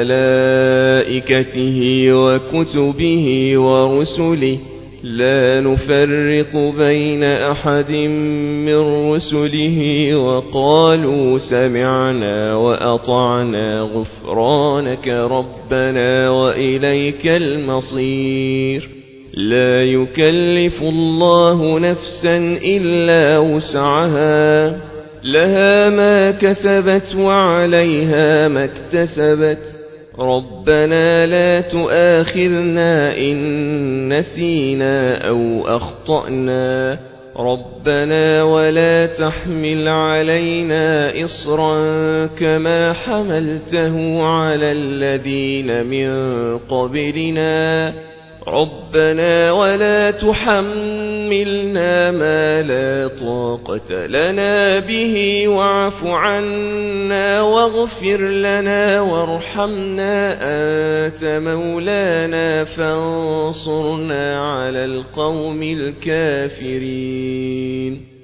وملائكته وكتبه ورسله لا نفرق بين أحد من رسله وقالوا سمعنا وأطعنا غفرانك ربنا وإليك المصير. لا يكلف الله نفسا إلا وسعها لها ما كسبت وعليها ما اكتسبت ربنا لا تؤاخذنا إن نسينا أو أخطأنا ربنا ولا تحمل علينا إصرا كما حملته على الذين من قبلنا ربنا ولا تحملنا ما لا طاقة لنا به واعف عنا واغفر لنا وارحمنا أنت مولانا فانصرنا على القوم الكافرين.